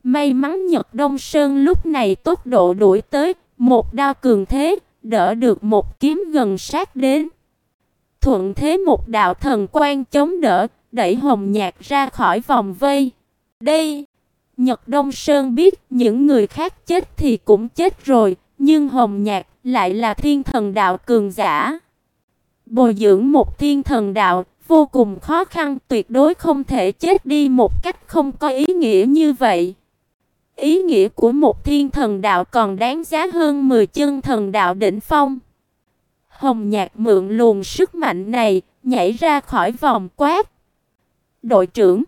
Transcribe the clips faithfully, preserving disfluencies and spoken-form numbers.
May mắn Nhật Đông Sơn lúc này tốc độ đuổi tới, một đao cường thế, đỡ được một kiếm gần sát đến. Thuận thế một đạo thần quang chống đỡ, đẩy Hồng Nhạc ra khỏi vòng vây. Đây, Nhật Đông Sơn biết những người khác chết thì cũng chết rồi, nhưng Hồng Nhạc lại là thiên thần đạo cường giả. Bồi dưỡng một thiên thần đạo vô cùng khó khăn, tuyệt đối không thể chết đi một cách không có ý nghĩa như vậy. Ý nghĩa của một thiên thần đạo còn đáng giá hơn mười chân thần đạo đỉnh phong. Hồng Nhạc mượn luồng sức mạnh này, nhảy ra khỏi vòng quát. Đội trưởng,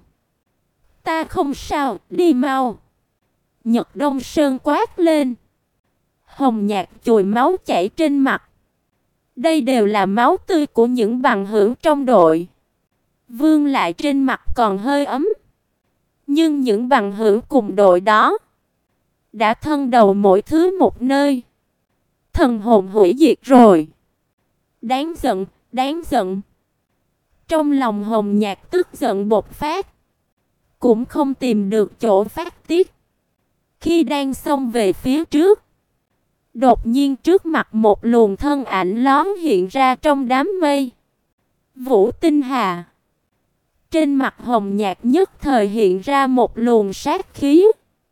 ta không sao, đi mau. Nhật Đông Sơn quát lên. Hồng Nhạc chùi máu chảy trên mặt. Đây đều là máu tươi của những bằng hữu trong đội. Vương lại trên mặt còn hơi ấm. Nhưng những bằng hữu cùng đội đó đã thân đầu mỗi thứ một nơi. Thần hồn hủy diệt rồi. Đáng giận, đáng giận. Trong lòng Hồng Nhạc tức giận bộc phát, cũng không tìm được chỗ phát tiết. Khi đang xông về phía trước, đột nhiên trước mặt một luồng thân ảnh lóe hiện ra trong đám mây. Vũ Tinh Hà. Trên mặt Hồng Nhạc nhất thời hiện ra một luồng sát khí.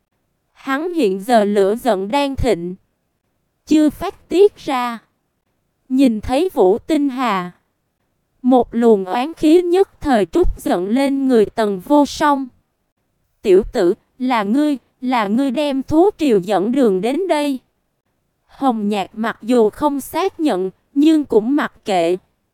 Hắn hiện giờ lửa giận đang thịnh, chưa phát tiết ra. Nhìn thấy Vũ Tinh Hà, một luồng oán khí nhất thời trút giận lên người Tần Vô Song. Tiểu tử, là ngươi, là ngươi đem thú triều dẫn đường đến đây. Hồng Nhạc mặc dù không xác nhận, nhưng cũng mặc kệ.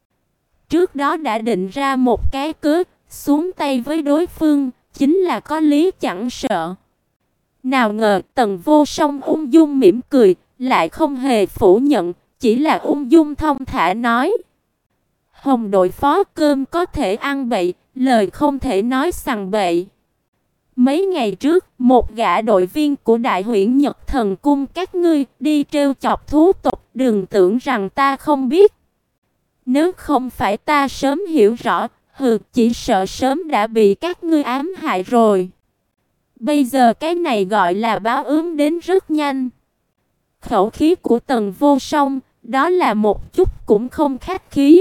Trước đó đã định ra một cái cớ, xuống tay với đối phương, chính là có lý chẳng sợ. Nào ngờ Tần Vô Song ung dung mỉm cười, lại không hề phủ nhận, chỉ là ung dung thông thả nói. Hồng đội phó, cơm có thể ăn bậy, lời không thể nói sằng bậy. Mấy ngày trước, một gã đội viên của Đại Huyễn Nhật Thần Cung các ngươi đi trêu chọc thú tộc, đừng tưởng rằng ta không biết. Nếu không phải ta sớm hiểu rõ, hừ, chỉ sợ sớm đã bị các ngươi ám hại rồi. Bây giờ cái này gọi là báo ứng đến rất nhanh. Khẩu khí của Tần Vô Song, đó là một chút cũng không khách khí.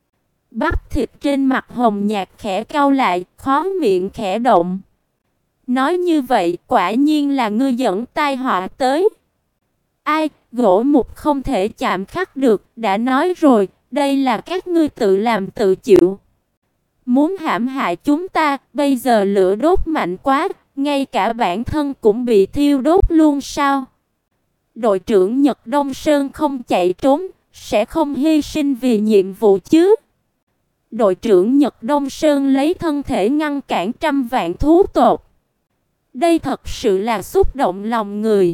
Bắp thịt trên mặt Hồng Nhạc khẽ cau lại, khóe miệng khẽ động. Nói như vậy, quả nhiên là ngươi dẫn tai họa tới. Ai, gỗ mục không thể chạm khắc được, đã nói rồi, đây là các ngươi tự làm tự chịu. Muốn hãm hại chúng ta, bây giờ lửa đốt mạnh quá, ngay cả bản thân cũng bị thiêu đốt luôn sao? Đội trưởng Nhật Đông Sơn không chạy trốn, sẽ không hy sinh vì nhiệm vụ chứ? Đội trưởng Nhật Đông Sơn lấy thân thể ngăn cản trăm vạn thú tộc. Đây thật sự là xúc động lòng người.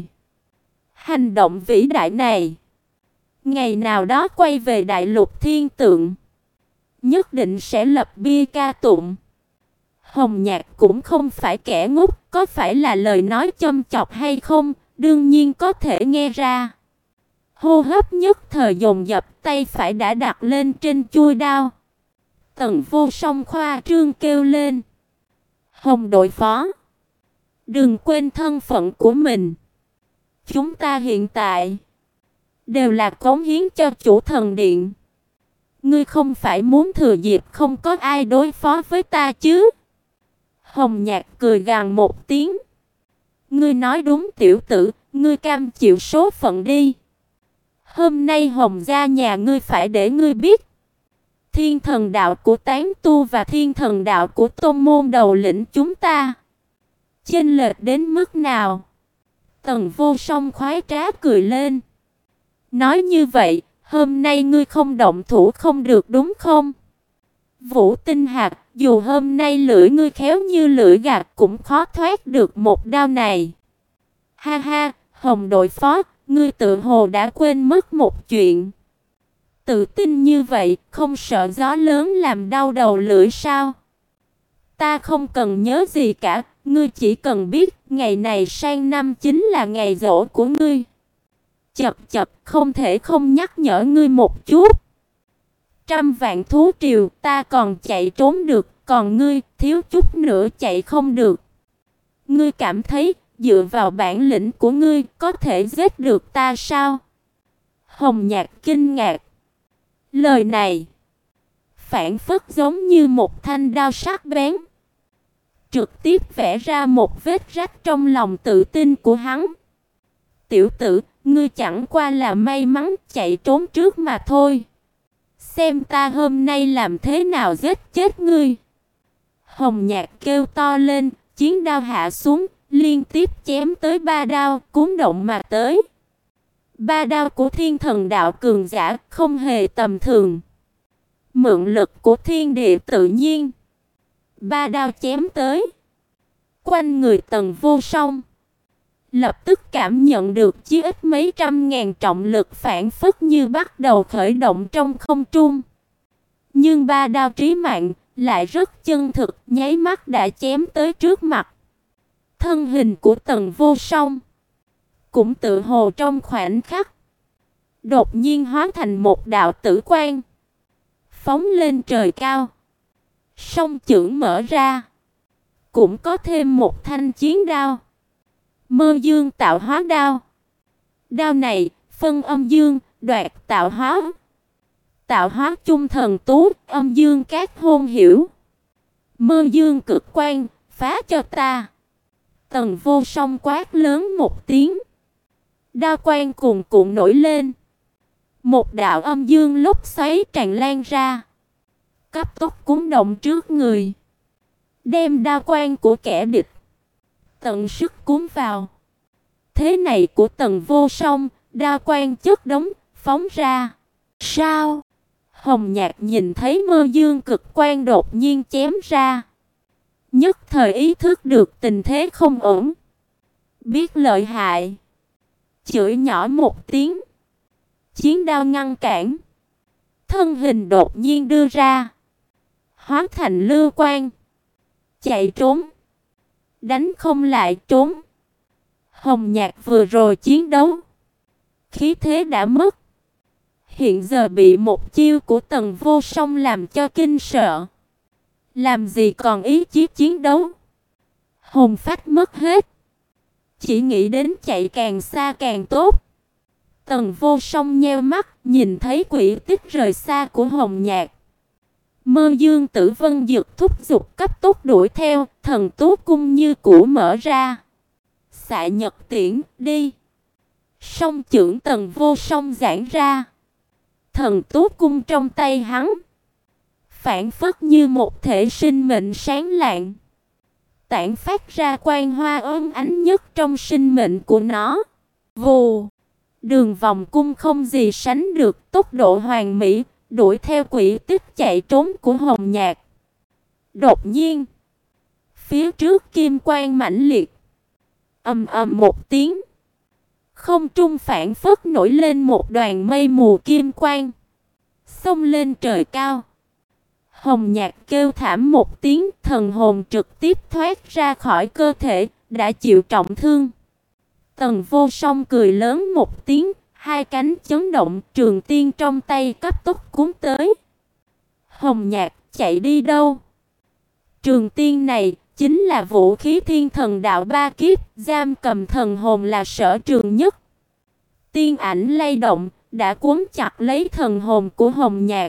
Hành động vĩ đại này, ngày nào đó quay về đại lục thiên tượng, nhất định sẽ lập bia ca tụng. Hồng Nhạc cũng không phải kẻ ngốc, có phải là lời nói châm chọc hay không, đương nhiên có thể nghe ra. Hô hấp nhất thời dồn dập, tay phải đã đặt lên trên chuôi đao. Tần Vô Song khoa trương kêu lên. Hồng đội phó, đừng quên thân phận của mình. Chúng ta hiện tại đều là cống hiến cho chủ thần điện. Ngươi không phải muốn thừa dịp không có ai đối phó với ta chứ? Hồng Nhạc cười gằn một tiếng. Ngươi nói đúng tiểu tử, ngươi cam chịu số phận đi. Hôm nay Hồng gia nhà ngươi phải để ngươi biết. Thiên thần đạo của Tán Tu và thiên thần đạo của tôn môn đầu lĩnh chúng ta chênh lệch đến mức nào? Tần Vô Song khoái trá cười lên. Nói như vậy, hôm nay ngươi không động thủ không được đúng không? Vũ Tinh Hạc, dù hôm nay lưỡi ngươi khéo như lưỡi gạt cũng khó thoát được một đao này. Ha ha, Hồng đội phó, ngươi tự hồ đã quên mất một chuyện. Tự tin như vậy, không sợ gió lớn làm đau đầu lưỡi sao? Ta không cần nhớ gì cả, ngươi chỉ cần biết, ngày này sang năm chính là ngày giỗ của ngươi. Chập chập, không thể không nhắc nhở ngươi một chút. Trăm vạn thú triều, ta còn chạy trốn được, còn ngươi, thiếu chút nữa chạy không được. Ngươi cảm thấy, dựa vào bản lĩnh của ngươi có thể giết được ta sao? Hồng Nhạc kinh ngạc. Lời này phảng phất giống như một thanh đao sắc bén, trực tiếp vẽ ra một vết rách trong lòng tự tin của hắn. Tiểu tử, ngươi chẳng qua là may mắn chạy trốn trước mà thôi. Xem ta hôm nay làm thế nào giết chết ngươi. Hồng Nhạc kêu to lên, chiến đao hạ xuống, liên tiếp chém tới ba đao, cuốn động mà tới. Ba đao của Thiên Thần Đạo cường giả không hề tầm thường. Mượn lực của thiên địa tự nhiên, ba đao chém tới. Quanh người Tần Vô Song lập tức cảm nhận được chí ít mấy trăm ngàn trọng lực phản phất như bắt đầu khởi động trong không trung. Nhưng ba đao trí mạng lại rất chân thực, nháy mắt đã chém tới trước mặt. Thân hình của Tần Vô Song cũng tự hồ trong khoảnh khắc đột nhiên hóa thành một đạo tử quang, phóng lên trời cao. Song chưởng mở ra, cũng có thêm một thanh chiến đao. Mơ Dương tạo hóa đao. Đao này phân âm dương, đoạt tạo hóa. Tạo hóa chung thần tú, âm dương các hôn hiểu. Mơ Dương cực quang, phá cho ta. Tần Vô Song quát lớn một tiếng. Đao quang cuồn cuộn nổi lên. Một đạo âm dương lốc xoáy tràn lan ra, cấp tốc cuốn động trước người, đem đao quang của kẻ địch tận sức cuốn vào. Thế này của Tần Vô Song, đao quang chất đống phóng ra. Sao? Hồng Nhạc nhìn thấy Mơ Dương cực quang đột nhiên chém ra, nhất thời ý thức được tình thế không ổn, biết lợi hại, chửi nhỏ một tiếng. Chiến đao ngăn cản, thân hình đột nhiên đưa ra, hóa thành lưu quang, chạy trốn. Đánh không lại trốn. Hồng Nhạc vừa rồi chiến đấu, khí thế đã mất, hiện giờ bị một chiêu của Tần Vô Song làm cho kinh sợ, làm gì còn ý chí chiến đấu. Hồn phách mất hết, chỉ nghĩ đến chạy càng xa càng tốt. Tần Vô Song nheo mắt, nhìn thấy quỷ tích rời xa của Hồng Nhạc. Mơ Dương Tử Vân Dực thúc giục cấp tốc đuổi theo, thần tú cung như cũ mở ra. Xạ Nhật Tiễn, đi. Song chưởng Tần Vô Song giãn ra. Thần tú cung trong tay hắn phảng phất như một thể sinh mệnh sáng lạng, tản phát ra quang hoa óng ánh nhất trong sinh mệnh của nó. Vù, đường vòng cung không gì sánh được tốc độ hoàn mỹ, đuổi theo quỷ tích chạy trốn của Hồng Nhạc. Đột nhiên, phía trước kim quang mãnh liệt, ầm ầm một tiếng, không trung phảng phất nổi lên một đoàn mây mù kim quang, xông lên trời cao. Hồng Nhạc kêu thảm một tiếng, thần hồn trực tiếp thoát ra khỏi cơ thể, đã chịu trọng thương. Tần Vô Song cười lớn một tiếng, hai cánh chấn động, trường tiên trong tay cấp tốc cuốn tới. Hồng Nhạc, chạy đi đâu? Trường tiên này chính là vũ khí Thiên Thần Đạo ba kiếp, giam cầm thần hồn là sở trường nhất. Tiên ảnh lay động, đã cuốn chặt lấy thần hồn của Hồng Nhạc.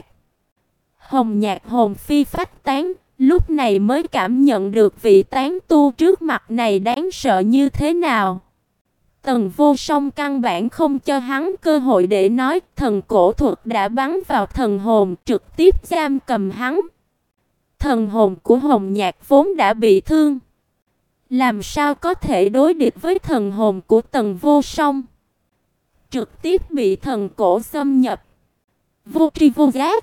Hồng Nhạc hồn phi phách tán, lúc này mới cảm nhận được vị tán tu trước mặt này đáng sợ như thế nào. Tần Vô Song căn bản không cho hắn cơ hội để nói, thần cổ thuật đã bắn vào thần hồn, trực tiếp giam cầm hắn. Thần hồn của Hồng Nhạc vốn đã bị thương, làm sao có thể đối địch với thần hồn của Tần Vô Song? Trực tiếp bị thần cổ xâm nhập, vô tri vô giác,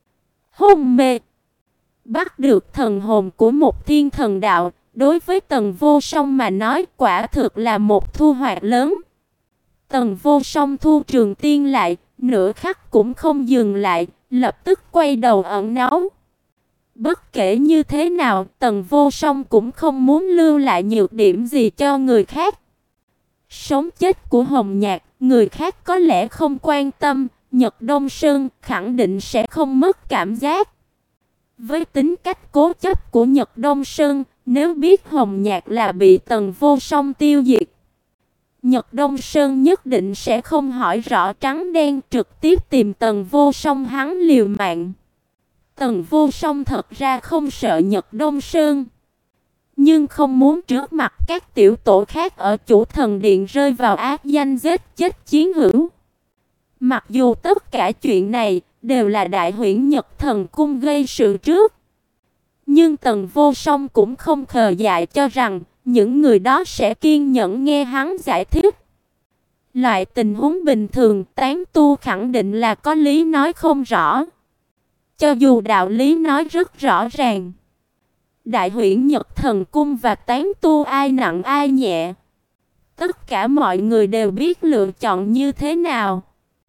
hôn mê. Bắt được thần hồn của một thiên thần đạo, đối với Tần Vô Song mà nói quả thực là một thu hoạch lớn. Tần Vô Song thu trường tiên lại, nửa khắc cũng không dừng lại, lập tức quay đầu ẩn náu. Bất kể như thế nào, Tần Vô Song cũng không muốn lưu lại nhược điểm gì cho người khác. Sống chết của Hồng Nhạc, người khác có lẽ không quan tâm, Nhật Đông Sơn khẳng định sẽ không mất cảm giác. Với tính cách cố chấp của Nhật Đông Sơn, Nếu biết Hồng Nhạc là bị Tần Vô Song tiêu diệt, Nhật Đông Sơn nhất định sẽ không hỏi rõ trắng đen, trực tiếp tìm Tần Vô Song hắn liều mạng. Tần Vô Song thật ra không sợ Nhật Đông Sơn, nhưng không muốn trước mặt các tiểu tổ khác ở Chủ Thần Điện rơi vào ác danh giết chết chiến hữu. Mặc dù tất cả chuyện này đều là Đại Huyễn Nhật Thần Cung gây sự trước, nhưng Tần Vô Song cũng không khờ dại cho rằng những người đó sẽ kiên nhẫn nghe hắn giải thích. Loại tình huống bình thường, tán tu khẳng định là có lý nói không rõ. Cho dù đạo lý nói rất rõ ràng, Đại Huyễn Nhật Thần Cung và tán tu ai nặng ai nhẹ, tất cả mọi người đều biết lựa chọn như thế nào.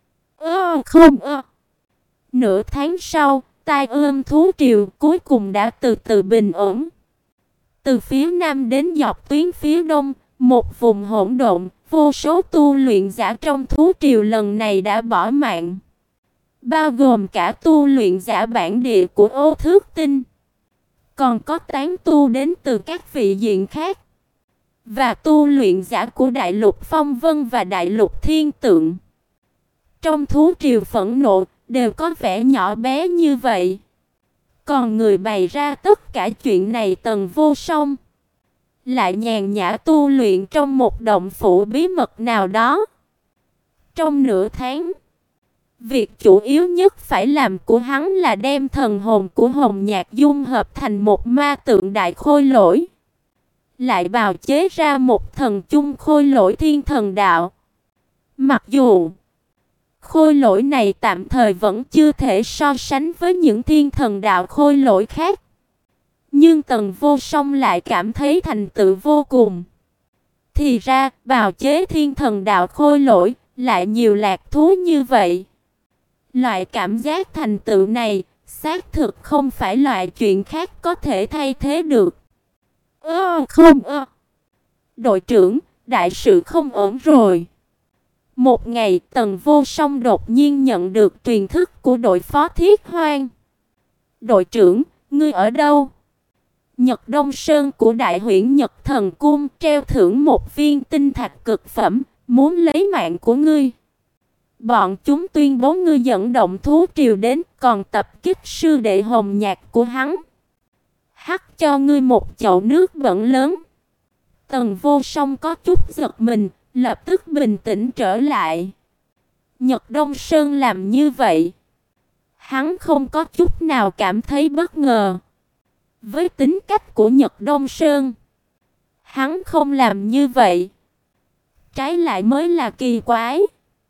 Ơ không ơ. Nửa tháng sau, tai ương thú triều cuối cùng đã từ từ bình ổn. Từ phía nam đến dọc tuyến phía đông, một vùng hỗn độn, vô số tu luyện giả trong thú triều lần này đã bỏ mạng, bao gồm cả tu luyện giả bản địa của Ô Thước Tinh, còn có tán tu đến từ các vị diện khác, và tu luyện giả của Đại Lục Phong Vân và Đại Lục Thiên Tượng. Trong thú triều phẫn nộ đều có vẻ nhỏ bé như vậy. Còn người bày ra tất cả chuyện này Tần Vô Song lại nhàn nhã tu luyện trong một động phủ bí mật nào đó. Trong nửa tháng, việc chủ yếu nhất phải làm của hắn là đem thần hồn của Hồng Nhạc dung hợp thành một ma tượng đại khôi lỗi, lại bào chế ra một thần chung khôi lỗi thiên thần đạo. Mặc dù khôi lỗi này tạm thời vẫn chưa thể so sánh với những thiên thần đạo khôi lỗi khác, nhưng Tần Vô Song lại cảm thấy thành tựu vô cùng. Thì ra, bào chế thiên thần đạo khôi lỗi lại nhiều lạc thú như vậy. Loại cảm giác thành tựu này, xác thực không phải loại chuyện khác có thể thay thế được. Ơ không ơ. Đội trưởng, đại sự không ổn rồi. Một ngày, Tần Vô Song đột nhiên nhận được truyền thức của đội phó Thiết Hoang. Đội trưởng, ngươi ở đâu? Nhật Đông Sơn của Đại Huyễn Nhật Thần Cung treo thưởng một viên tinh thạch cực phẩm, muốn lấy mạng của ngươi. Bọn chúng tuyên bố ngươi dẫn động thú triều đến, còn tập kích sư đệ Hồng Nhạc của hắn. Hắt cho ngươi một chậu nước bẩn lớn. Tần Vô Song có chút giật mình, lập tức bình tĩnh trở lại. Nhật Đông Sơn làm như vậy, hắn không có chút nào cảm thấy bất ngờ. Với tính cách của Nhật Đông Sơn, hắn không làm như vậy, trái lại mới là kỳ quái.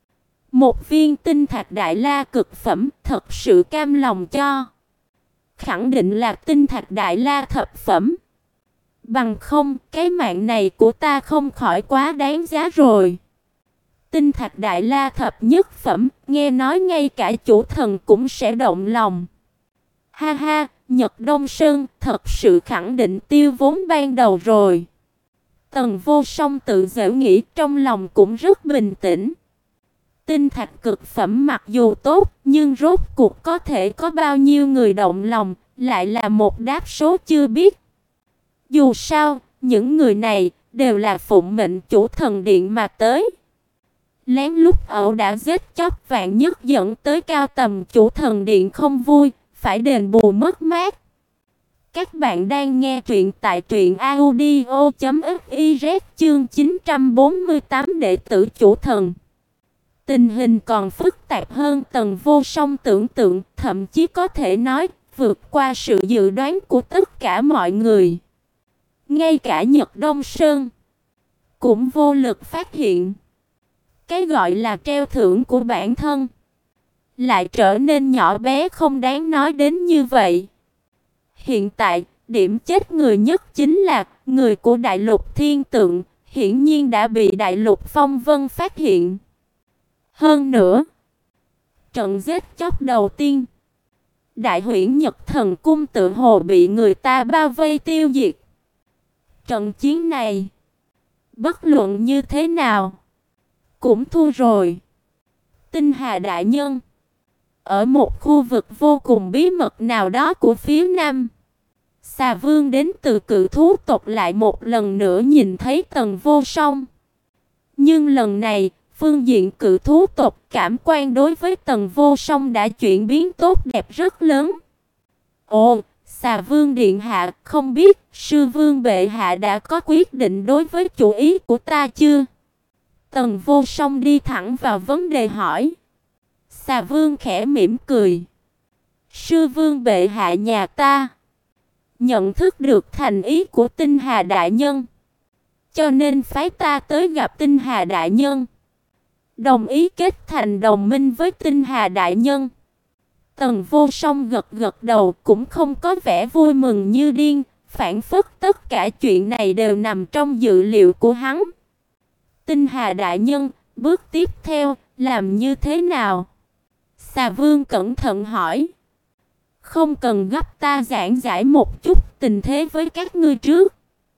Một viên tinh thạch đại la cực phẩm, thật sự cam lòng cho. Khẳng định là tinh thạch đại la thập phẩm. Bằng không, cái mạng này của ta không khỏi quá đáng giá rồi. Tinh thạch đại la thập nhất phẩm, nghe nói ngay cả chủ thần cũng sẽ động lòng. Ha ha, Nhật Đông Sơn thật sự khẳng định tiêu vốn ban đầu rồi. Tần Vô Song tự giễu nghĩ, trong lòng cũng rất bình tĩnh. Tinh thạch cực phẩm mặc dù tốt, nhưng rốt cuộc có thể có bao nhiêu người động lòng, lại là một đáp số chưa biết. Dù sao, những người này đều là phụng mệnh Chủ Thần Điện mà tới. Lén lút ẩu đã giết chóc vạn nhất dẫn tới cao tầm Chủ Thần Điện không vui, phải đền bù mất mát. Các bạn đang nghe truyện tại truyện audio chấm fiz chương chín trăm bốn mươi tám đệ tử Chủ Thần. Tình hình còn phức tạp hơn Tần Vô Song tưởng tượng, thậm chí có thể nói vượt qua sự dự đoán của tất cả mọi người. Ngay cả Nhật Đông Sơn cũng vô lực phát hiện cái gọi là treo thưởng của bản thân lại trở nên nhỏ bé không đáng nói đến như vậy. Hiện tại, điểm chết người nhất chính là người của Đại Lục Thiên Tượng, hiển nhiên đã bị Đại Lục Phong Vân phát hiện. Hơn nữa, trận giết chóc đầu tiên, Đại Huyễn Nhật Thần Cung tự hồ bị người ta bao vây tiêu diệt. Trận chiến này, bất luận như thế nào, cũng thua rồi. Tinh Hà đại nhân, ở một khu vực vô cùng bí mật nào đó của phía nam, Xà Vương đến từ Cự Thú tộc lại một lần nữa nhìn thấy Tần Vô Song. Nhưng lần này, phương diện Cự Thú tộc cảm quan đối với Tần Vô Song đã chuyển biến tốt đẹp rất lớn. Ồ, Xà Vương điện hạ, không biết sư vương bệ hạ đã có quyết định đối với chủ ý của ta chưa? Tần Vô Song đi thẳng vào vấn đề hỏi. Xà Vương khẽ mỉm cười. Sư vương bệ hạ nhà ta nhận thức được thành ý của Tinh Hà đại nhân, cho nên phái ta tới gặp Tinh Hà đại nhân, đồng ý kết thành đồng minh với Tinh Hà đại nhân. Tần Vô Song gật gật đầu, cũng không có vẻ vui mừng như điên, phảng phất tất cả chuyện này đều nằm trong dự liệu của hắn. Tinh Hà đại nhân, bước tiếp theo làm như thế nào? Xà Vương cẩn thận hỏi. Không cần gấp, ta giảng giải một chút tình thế với các ngươi trước.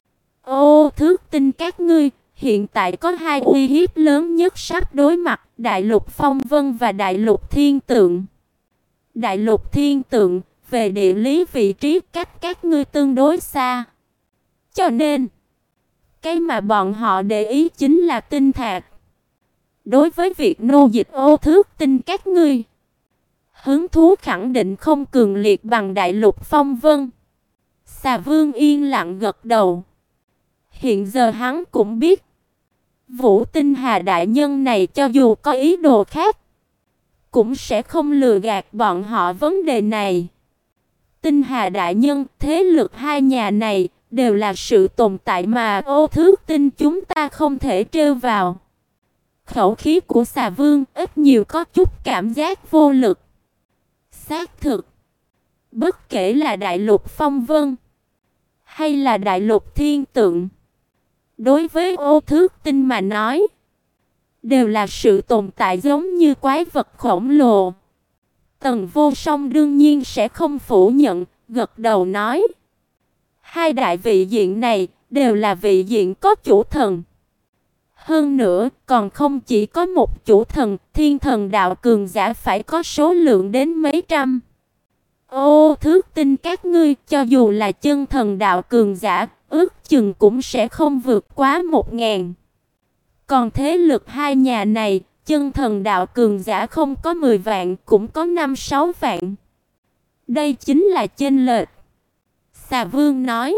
Ô Thước Tinh, các ngươi hiện tại có hai uy hiếp lớn nhất sắp đối mặt, Đại Lục Phong Vân và Đại Lục Thiên Tượng. Đại Lục Thiên Tượng về địa lý vị trí cách các ngươi tương đối xa, cho nên cái mà bọn họ để ý chính là tinh thạch. Đối với việc nô dịch Ô Thước Tinh các ngươi, hứng thú khẳng định không cường liệt bằng Đại Lục Phong Vân. Xà Vương yên lặng gật đầu. Hiện giờ hắn cũng biết, Vũ Tinh Hà đại nhân này cho dù có ý đồ khác, cũng sẽ không lừa gạt bọn họ vấn đề này. Tinh Hà đại nhân, thế lực hai nhà này đều là sự tồn tại mà Ô Thước Tinh chúng ta không thể trêu vào. Khẩu khí của Xà Vương ít nhiều có chút cảm giác vô lực. Xác thực, bất kể là Đại Lục Phong Vân hay là Đại Lục Thiên Tượng, đối với Ô Thước Tinh mà nói, đều là sự tồn tại giống như quái vật khổng lồ. Tần Vô Song đương nhiên sẽ không phủ nhận, gật đầu nói. Hai đại vị diện này đều là vị diện có chủ thần. Hơn nữa, còn không chỉ có một chủ thần, thiên thần đạo cường giả phải có số lượng đến mấy trăm. Ô Thước Tinh các ngươi, cho dù là chân thần đạo cường giả, ước chừng cũng sẽ không vượt quá một ngàn. Còn thế lực hai nhà này, chân thần đạo cường giả không có mười vạn, cũng có năm sáu vạn. Đây chính là chênh lệch. Xà Vương nói.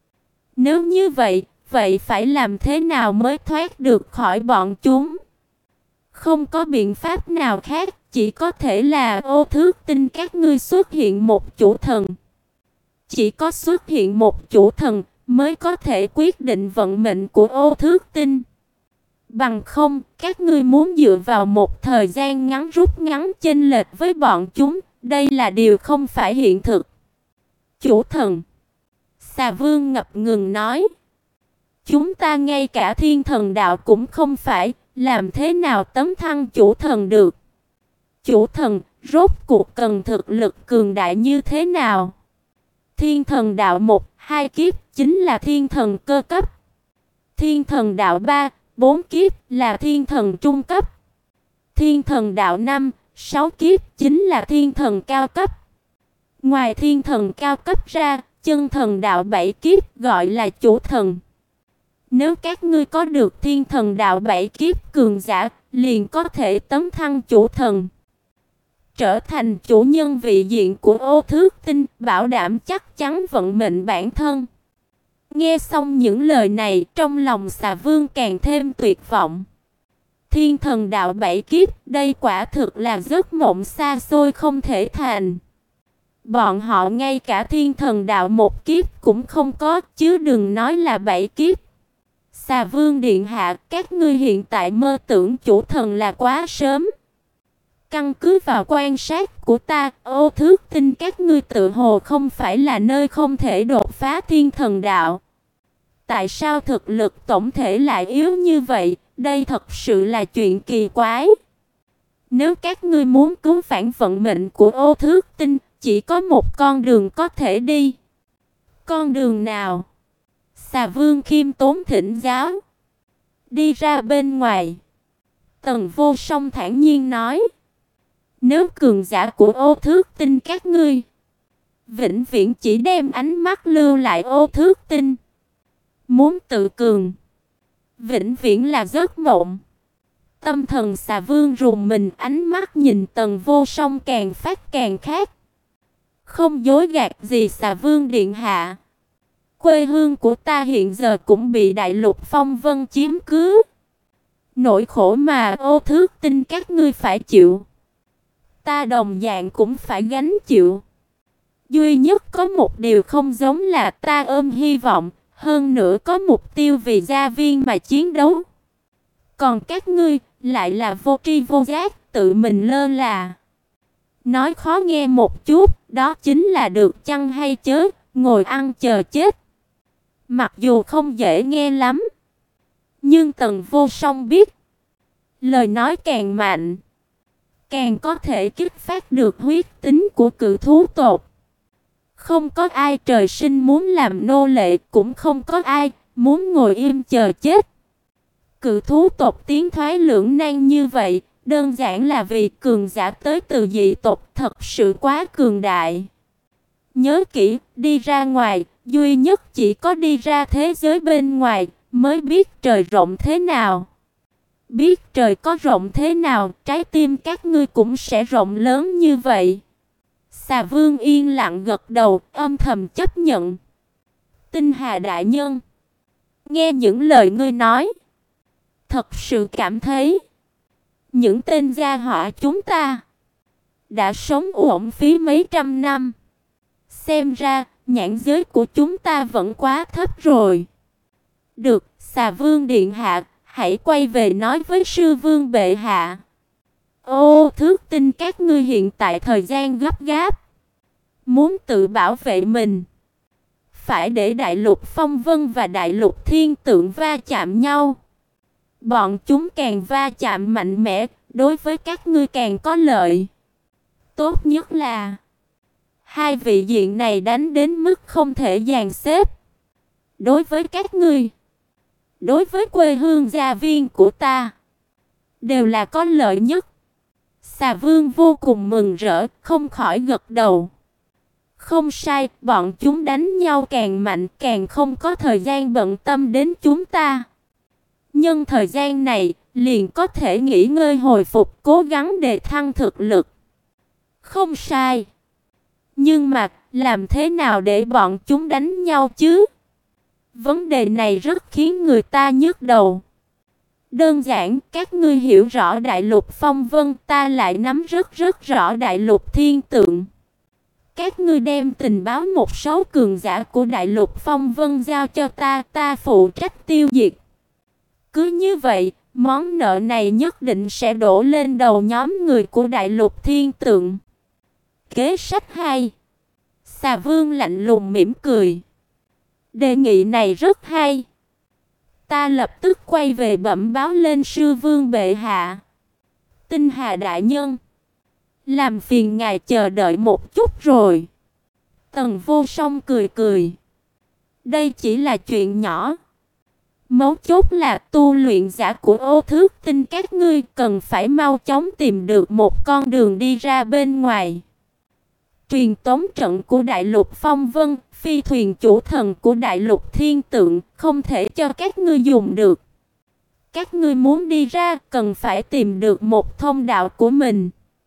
Nếu như vậy, vậy phải làm thế nào mới thoát được khỏi bọn chúng? Không có biện pháp nào khác, chỉ có thể là Ô Thước Tinh các ngươi xuất hiện một chủ thần. Chỉ có xuất hiện một chủ thần mới có thể quyết định vận mệnh của Ô Thước Tinh. Bằng không, các ngươi muốn dựa vào một thời gian ngắn rút ngắn chênh lệch với bọn chúng, đây là điều không phải hiện thực. Chủ thần. Xà Vương ngập ngừng nói. Chúng ta ngay cả thiên thần đạo cũng không phải, làm thế nào tấn thăng chủ thần được? Chủ thần, rốt cuộc cần thực lực cường đại như thế nào? Thiên thần đạo một, hai kiếp chính là thiên thần cơ cấp. Thiên thần đạo ba, bốn kiếp là thiên thần trung cấp. Thiên thần đạo năm, sáu kiếp chính là thiên thần cao cấp. Ngoài thiên thần cao cấp ra, chân thần đạo bảy kiếp gọi là chủ thần. Nếu các ngươi có được thiên thần đạo bảy kiếp cường giả, liền có thể tấn thăng chủ thần, trở thành chủ nhân vị diện của Ô Thước Tinh, bảo đảm chắc chắn vận mệnh bản thân. Nghe xong những lời này, trong lòng Xà Vương càng thêm tuyệt vọng. Thiên thần đạo bảy kiếp, đây quả thực là giấc mộng xa xôi không thể thành. Bọn họ ngay cả thiên thần đạo một kiếp cũng không có, chứ đừng nói là bảy kiếp. Xà Vương điện hạ, các ngươi hiện tại mơ tưởng chủ thần là quá sớm. Căn cứ vào quan sát của ta, Ô Thước Tinh các ngươi tự hồ không phải là nơi không thể đột phá thiên thần đạo. Tại sao thực lực tổng thể lại yếu như vậy? Đây thật sự là chuyện kỳ quái. Nếu các ngươi muốn cứu vãn vận mệnh của Ô Thước Tinh, chỉ có một con đường có thể đi. Con đường nào? Xà Vương khiêm tốn thỉnh giáo. Đi ra bên ngoài. Tần Vô Song thản nhiên nói. Nếu cường giả của Ô Thước Tinh các ngươi vĩnh viễn chỉ đem ánh mắt lưu lại Ô Thước Tinh. Muốn tự cường, vĩnh viễn là giấc mộng. Tâm thần Xà Vương rùng mình, ánh mắt nhìn Tần Vô Song càng phát càng khác. Không dối gạt gì Xà Vương điện hạ, quê hương của ta hiện giờ cũng bị Đại Lục Phong Vân chiếm cứ. Nỗi khổ mà Ô Thước Tinh các ngươi phải chịu, ta đồng dạng cũng phải gánh chịu. Duy nhất có một điều không giống là ta ôm hy vọng, hơn nữa có mục tiêu vì gia viên mà chiến đấu. Còn các ngươi lại là vô tri vô giác, tự mình lơ là. Nói khó nghe một chút, đó chính là được chăng hay chớ, ngồi ăn chờ chết. Mặc dù không dễ nghe lắm, nhưng Tần Vô Song biết, lời nói càng mạnh, càng có thể kích phát được huyết tính của cự thú tộc. Không có ai trời sinh muốn làm nô lệ, cũng không có ai muốn ngồi im chờ chết. Cự thú tộc tiến thoái lưỡng nan như vậy, đơn giản là vì cường giả tới từ dị tộc thật sự quá cường đại. Nhớ kỹ, đi ra ngoài, duy nhất chỉ có đi ra thế giới bên ngoài mới biết trời rộng thế nào. Biết trời có rộng thế nào, trái tim các ngươi cũng sẽ rộng lớn như vậy. Xà Vương yên lặng gật đầu, âm thầm chấp nhận. Tinh Hà đại nhân, nghe những lời ngươi nói, thật sự cảm thấy những tên gia họa chúng ta đã sống uổng phí mấy trăm năm. Xem ra nhãn giới của chúng ta vẫn quá thấp rồi. Được, Xà Vương điện hạ, hãy quay về nói với sư vương bệ hạ. Ô Thước Tinh các ngươi hiện tại thời gian gấp gáp, muốn tự bảo vệ mình, phải để Đại Lục Phong Vân và Đại Lục Thiên Tượng va chạm nhau. Bọn chúng càng va chạm mạnh mẽ, đối với các ngươi càng có lợi. Tốt nhất là hai vị diện này đánh đến mức không thể dàn xếp. Đối với các ngươi, đối với quê hương gia viên của ta, đều là có lợi nhất. Xà Vương vô cùng mừng rỡ, không khỏi gật đầu. Không sai, bọn chúng đánh nhau càng mạnh, càng không có thời gian bận tâm đến chúng ta. Nhân thời gian này, liền có thể nghỉ ngơi hồi phục, cố gắng đề thăng thực lực. Không sai. Nhưng mà, làm thế nào để bọn chúng đánh nhau chứ? Vấn đề này rất khiến người ta nhức đầu. Đơn giản, các ngươi hiểu rõ Đại Lục Phong Vân, ta lại nắm rất rất rõ Đại Lục Thiên Tượng. Các ngươi đem tình báo một số cường giả của Đại Lục Phong Vân giao cho ta, ta phụ trách tiêu diệt. Cứ như vậy, món nợ này nhất định sẽ đổ lên đầu nhóm người của Đại Lục Thiên Tượng. Kế sách hay. Xà Vương lạnh lùng mỉm cười. Đề nghị này rất hay. Ta lập tức quay về bẩm báo lên sư vương bệ hạ. Tinh Hà đại nhân, làm phiền ngài chờ đợi một chút rồi. Tần Vô Song cười cười. Đây chỉ là chuyện nhỏ. Mấu chốt là tu luyện giả của Ô Thước Tinh các ngươi cần phải mau chóng tìm được một con đường đi ra bên ngoài. Truyền tống trận của Đại Lục Phong Vân, phi thuyền chủ thần của Đại Lục Thiên Tượng không thể cho các ngươi dùng được. Các ngươi muốn đi ra cần phải tìm được một thông đạo của mình.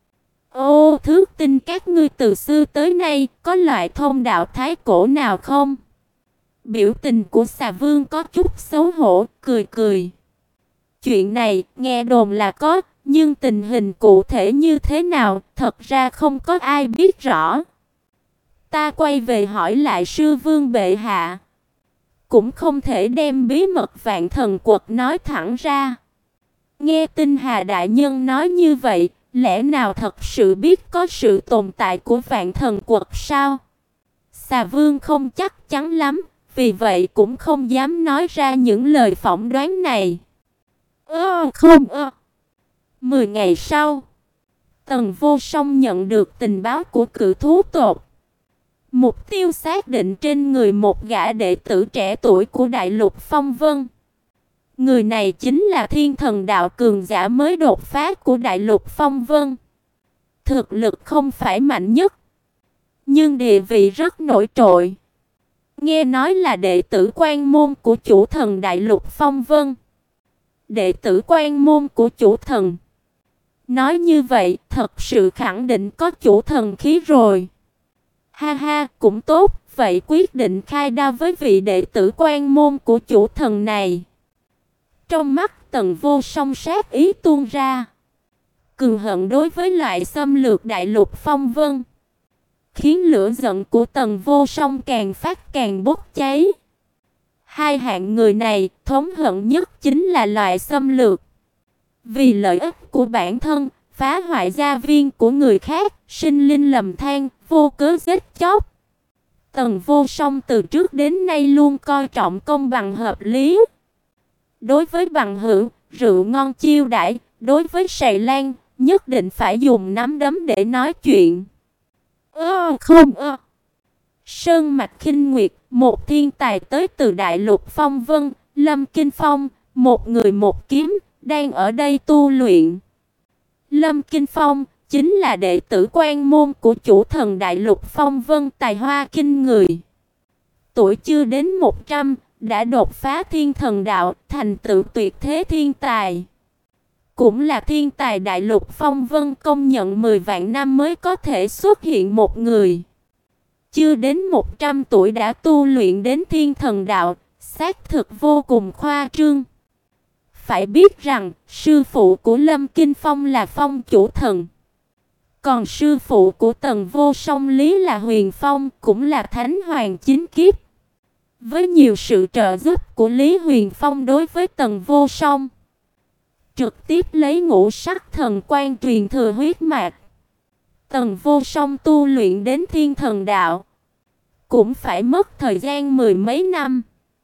Ô Thước Tinh các ngươi từ xưa tới nay có loại thông đạo thái cổ nào không? Biểu tình của Xà Vương có chút xấu hổ, cười cười. Chuyện này nghe đồn là có, nhưng tình hình cụ thể như thế nào, thật ra không có ai biết rõ. Ta quay về hỏi lại sư vương bệ hạ. Cũng không thể đem bí mật Vạn Thần Quật nói thẳng ra. Nghe Tinh Hà đại nhân nói như vậy, lẽ nào thật sự biết có sự tồn tại của Vạn Thần Quật sao? Xà Vương không chắc chắn lắm, vì vậy cũng không dám nói ra những lời phỏng đoán này. Ơ không ơ. Mười ngày sau, Tần Vô Song nhận được tình báo của cự thú tộc. Mục tiêu xác định trên người một gã đệ tử trẻ tuổi của Đại Lục Phong Vân. Người này chính là Thiên Thần đạo cường giả mới đột phá của Đại Lục Phong Vân. Thực lực không phải mạnh nhất, nhưng địa vị rất nổi trội. Nghe nói là đệ tử quan môn của chủ thần Đại Lục Phong Vân. Đệ tử quan môn của chủ thần. Nói như vậy, thật sự khẳng định có chủ thần khí rồi. Ha ha, cũng tốt, vậy quyết định khai đao với vị đệ tử quan môn của chủ thần này. Trong mắt Tần Vô Song sát ý tuôn ra. Cường hận đối với loại xâm lược Đại Lục Phong Vân, khiến lửa giận của Tần Vô Song càng phát càng bốc cháy. Hai hạng người này, thống hận nhất chính là loại xâm lược. Vì lợi ích của bản thân, phá hoại gia viên của người khác, sinh linh lầm than, vô cớ giết chóc. Tần Vô Song từ trước đến nay luôn coi trọng công bằng hợp lý. Đối với bằng hữu, rượu ngon chiêu đãi, đối với Sài Lan, nhất định phải dùng nắm đấm để nói chuyện. Ơ không ơ. Sơn Mạch Khinh Nguyệt, một thiên tài tới từ Đại Lục Phong Vân, Lâm Kinh Phong, một người một kiếm, đang ở đây tu luyện. Lâm Kinh Phong chính là đệ tử quan môn của chủ thần Đại Lục Phong Vân, tài hoa kinh người. Tuổi chưa đến một trăm, đã đột phá thiên thần đạo, thành tựu tuyệt thế thiên tài. Cũng là thiên tài Đại Lục Phong Vân công nhận mười vạn năm mới có thể xuất hiện một người. Chưa đến một trăm tuổi đã tu luyện đến thiên thần đạo, xác thực vô cùng khoa trương. Phải biết rằng, sư phụ của Lâm Kinh Phong là Phong chủ thần. Còn sư phụ của Tần Vô Song Lý là Huyền Phong, cũng là Thánh Hoàng chính kiếp. Với nhiều sự trợ giúp của Lý Huyền Phong đối với Tần Vô Song, trực tiếp lấy ngũ sắc thần quan truyền thừa huyết mạch. Tần Vô Song tu luyện đến thiên thần đạo, cũng phải mất thời gian mười mấy năm.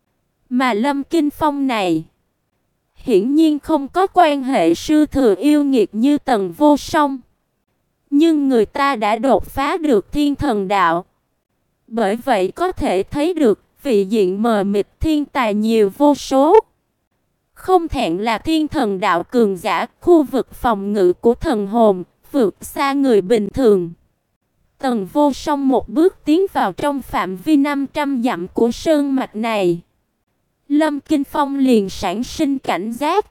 Mà Lâm Kinh Phong này, hiển nhiên không có quan hệ sư thừa yêu nghiệt như Tần Vô Song. Nhưng người ta đã đột phá được thiên thần đạo. Bởi vậy có thể thấy được vị diện mờ mịt thiên tài nhiều vô số. Không thẹn là thiên thần đạo cường giả, khu vực phòng ngự của thần hồn, vượt xa người bình thường. Tần Vô Song một bước tiến vào trong phạm vi năm trăm dặm của sơn mạch này. Lâm Kinh Phong liền sản sinh cảnh giác.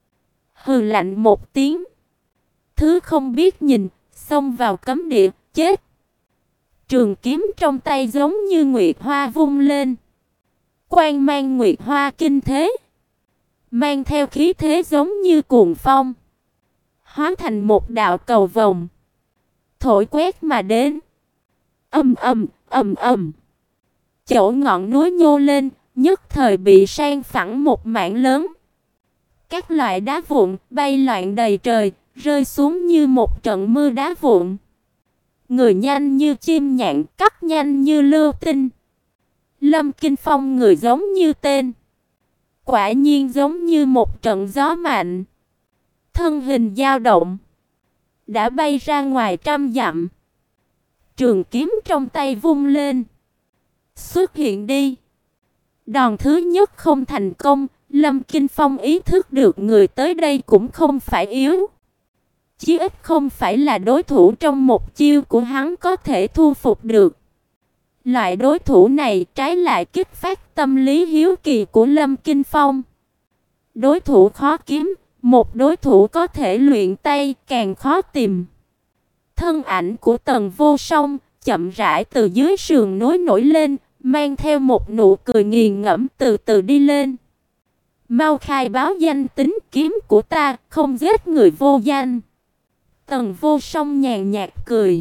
Hừ lạnh một tiếng. Thứ không biết nhìn, xông vào cấm địa, chết. Trường kiếm trong tay giống như nguyệt hoa vung lên. Quang mang nguyệt hoa kinh thế, mang theo khí thế giống như cuồng phong, hóa thành một đạo cầu vồng, thổi quét mà đến. Ầm ầm, ầm ầm. Chỗ ngọn núi nhô lên, nhất thời bị san phẳng một mảng lớn. Các loại đá vụn bay loạn đầy trời, rơi xuống như một trận mưa đá vụn. Người nhanh như chim nhạn, cắt nhanh như lưu tinh. Lâm Kinh Phong người giống như tên, quả nhiên giống như một trận gió mạnh. Thân hình dao động, đã bay ra ngoài trăm dặm. Trường kiếm trong tay vung lên. Xuất hiện đi. Đòn thứ nhất không thành công, Lâm Kinh Phong ý thức được người tới đây cũng không phải yếu. Chí ít không phải là đối thủ trong một chiêu của hắn có thể thu phục được. Loại đối thủ này trái lại kích phát tâm lý hiếu kỳ của Lâm Kinh Phong. Đối thủ khó kiếm, một đối thủ có thể luyện tay càng khó tìm. Thân ảnh của Tần Vô Song chậm rãi từ dưới sườn núi nổi lên, mang theo một nụ cười nghiền ngẫm từ từ đi lên. Mau khai báo danh tính, kiếm của ta không giết người vô danh. Tần Vô Song nhàn nhạt cười.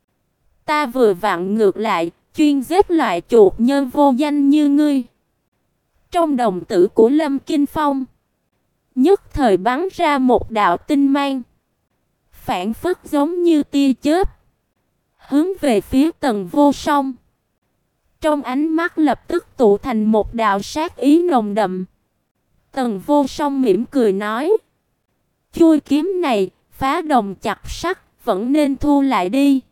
Ta vừa vặn ngược lại, chuyên giết loại chuột nhân vô danh như ngươi. Trong đồng tử của Lâm Kinh Phong, nhất thời bắn ra một đạo tinh mang, phản phất giống như tia chớp, hướng về phía Tần Vô Song. Trong ánh mắt lập tức tụ thành một đạo sát ý nồng đậm. Tần Vô Song mỉm cười nói: Chuôi kiếm này, phá đồng chặt sắt, vẫn nên thu lại đi.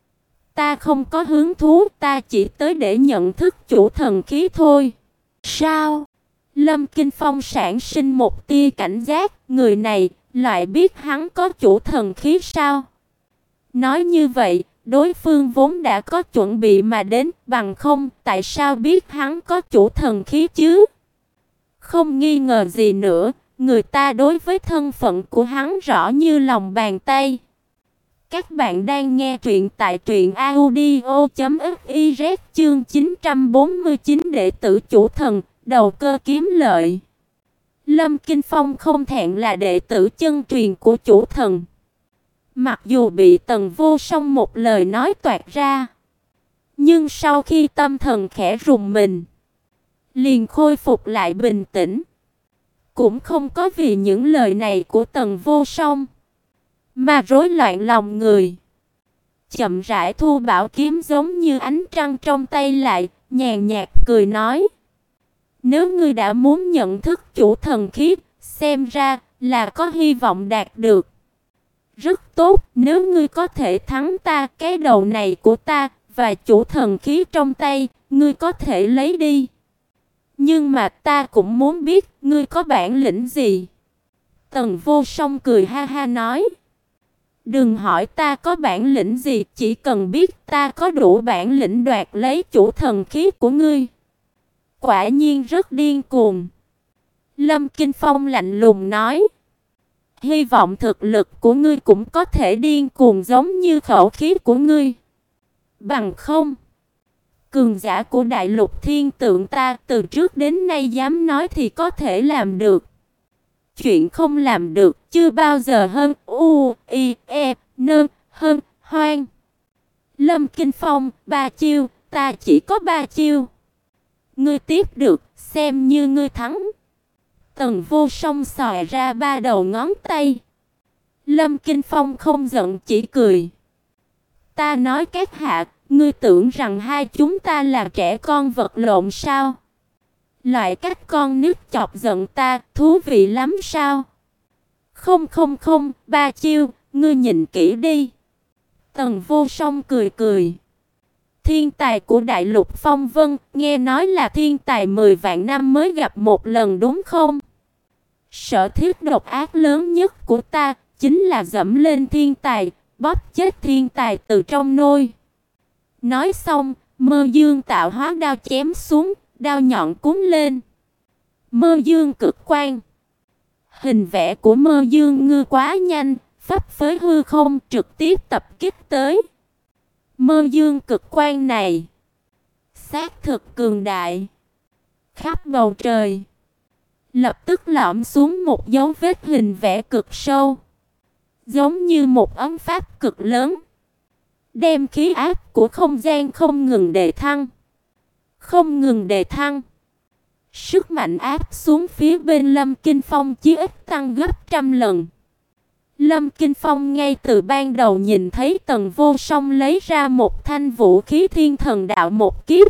Ta không có hứng thú, ta chỉ tới để nhận thức chủ thần khí thôi. Sao? Lâm Kinh Phong sản sinh một tia cảnh giác, người này lại biết hắn có chủ thần khí sao? Nói như vậy, đối phương vốn đã có chuẩn bị mà đến, bằng không, tại sao biết hắn có chủ thần khí chứ? Không nghi ngờ gì nữa, người ta đối với thân phận của hắn rõ như lòng bàn tay. Các bạn đang nghe truyện tại truyện audio chấm fiz chương chín trăm bốn mươi chín đệ tử chủ thần, đầu cơ kiếm lợi. Lâm Kinh Phong không thẹn là đệ tử chân truyền của chủ thần. Mặc dù bị Tần Vô Song một lời nói toạc ra, nhưng sau khi tâm thần khẽ rùng mình, liền khôi phục lại bình tĩnh. Cũng không có vì những lời này của Tần Vô Song mà rối loạn lòng người. Chậm rãi thu bảo kiếm giống như ánh trăng trong tay lại, nhàn nhạt cười nói: nếu ngươi đã muốn nhận thức chủ thần khí, xem ra là có hy vọng đạt được. Rất tốt, nếu ngươi có thể thắng ta, cái đầu này của ta và chủ thần khí trong tay, ngươi có thể lấy đi. Nhưng mà ta cũng muốn biết ngươi có bản lĩnh gì. Tần Vô Song cười ha ha nói: đừng hỏi ta có bản lĩnh gì, chỉ cần biết ta có đủ bản lĩnh đoạt lấy chủ thần khí của ngươi. Quả nhiên rất điên cuồng. Lâm Kinh Phong lạnh lùng nói: hy vọng thực lực của ngươi cũng có thể điên cuồng giống như khẩu khí của ngươi. Bằng không, cường giả của đại lục thiên tượng ta từ trước đến nay dám nói thì có thể làm được. Chuyện không làm được chưa bao giờ hơn u i e nơn hơn hoang. Lâm Kinh Phong, ba chiêu, ta chỉ có ba chiêu. Ngươi tiếp được, xem như ngươi thắng. Tần Vô Song xòe ra ba đầu ngón tay. Lâm Kinh Phong không giận chỉ cười. Ta nói các hạ, ngươi tưởng rằng hai chúng ta là trẻ con vật lộn sao? Loại các con nít chọc giận ta, thú vị lắm sao? Không không không, ba chiêu, ngươi nhìn kỹ đi. Tần Vô Song cười cười. Thiên tài của đại lục phong vân, nghe nói là thiên tài mười vạn năm mới gặp một lần đúng không? Sở thiết độc ác lớn nhất của ta chính là dẫm lên thiên tài, bóp chết thiên tài từ trong nôi. Nói xong, Mơ Dương tạo hóa đao chém xuống, đao nhọn cuốn lên. Mơ Dương cực quang. Hình vẽ của Mơ Dương ngư quá nhanh, phấp phới hư không trực tiếp tập kích tới. Mơ Dương cực quang này xác thực cường đại. Khắp bầu trời lập tức lõm xuống một dấu vết hình vẽ cực sâu, giống như một ấn pháp cực lớn, đem khí áp của không gian không ngừng đề thăng, không ngừng đề thăng. Sức mạnh áp xuống phía bên Lâm Kinh Phong chí ít tăng gấp trăm lần. Lâm Kinh Phong ngay từ ban đầu nhìn thấy Tần Vô Song lấy ra một thanh vũ khí thiên thần đạo một kiếp,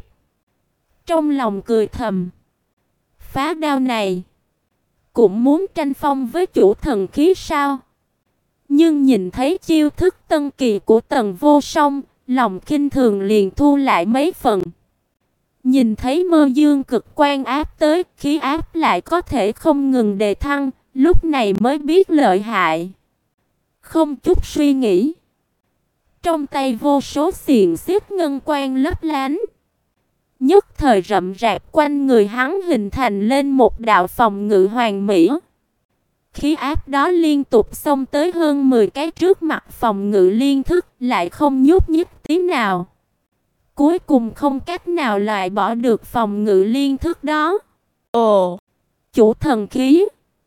trong lòng cười thầm, phá đao này cũng muốn tranh phong với chủ thần khí sao? Nhưng nhìn thấy chiêu thức tân kỳ của Tần Vô Song, lòng khinh thường liền thu lại mấy phần. Nhìn thấy Mơ Dương cực quang áp tới, khí áp lại có thể không ngừng đề thăng, lúc này mới biết lợi hại. Không chút suy nghĩ, trong tay vô số xiềng xích ngân quang lấp lánh, nhất thời rậm rạp quanh người hắn hình thành lên một đạo phòng ngự hoàn mỹ. Khí áp đó liên tục xông tới hơn mười cái trước mặt phòng ngự liên thức, lại không nhúc nhích tí nào. Cuối cùng không cách nào loại bỏ được phòng ngự liên thức đó. Ồ, chủ thần khí.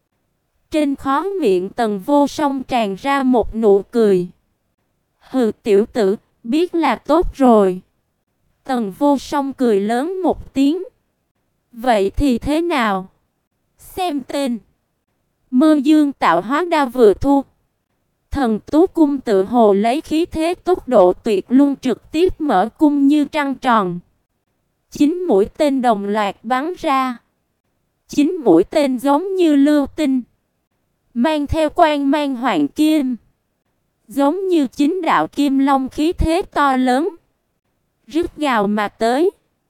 Trên khóe miệng Tần Vô Song tràn ra một nụ cười. Hừ, tiểu tử, biết là tốt rồi. Tần Vô Song cười lớn một tiếng. Vậy thì thế nào? Xem tên. Mơ Dương tạo hóa đao vừa thu, Thần Tú cung tự hồ lấy khí thế tốc độ tuyệt luân trực tiếp mở cung như trăng tròn. Chín mũi tên đồng loạt bắn ra. Chín mũi tên giống như lưu tinh, mang theo quang mang hoàng kim, giống như chín đạo kim long khí thế to lớn, rít gào mà tới.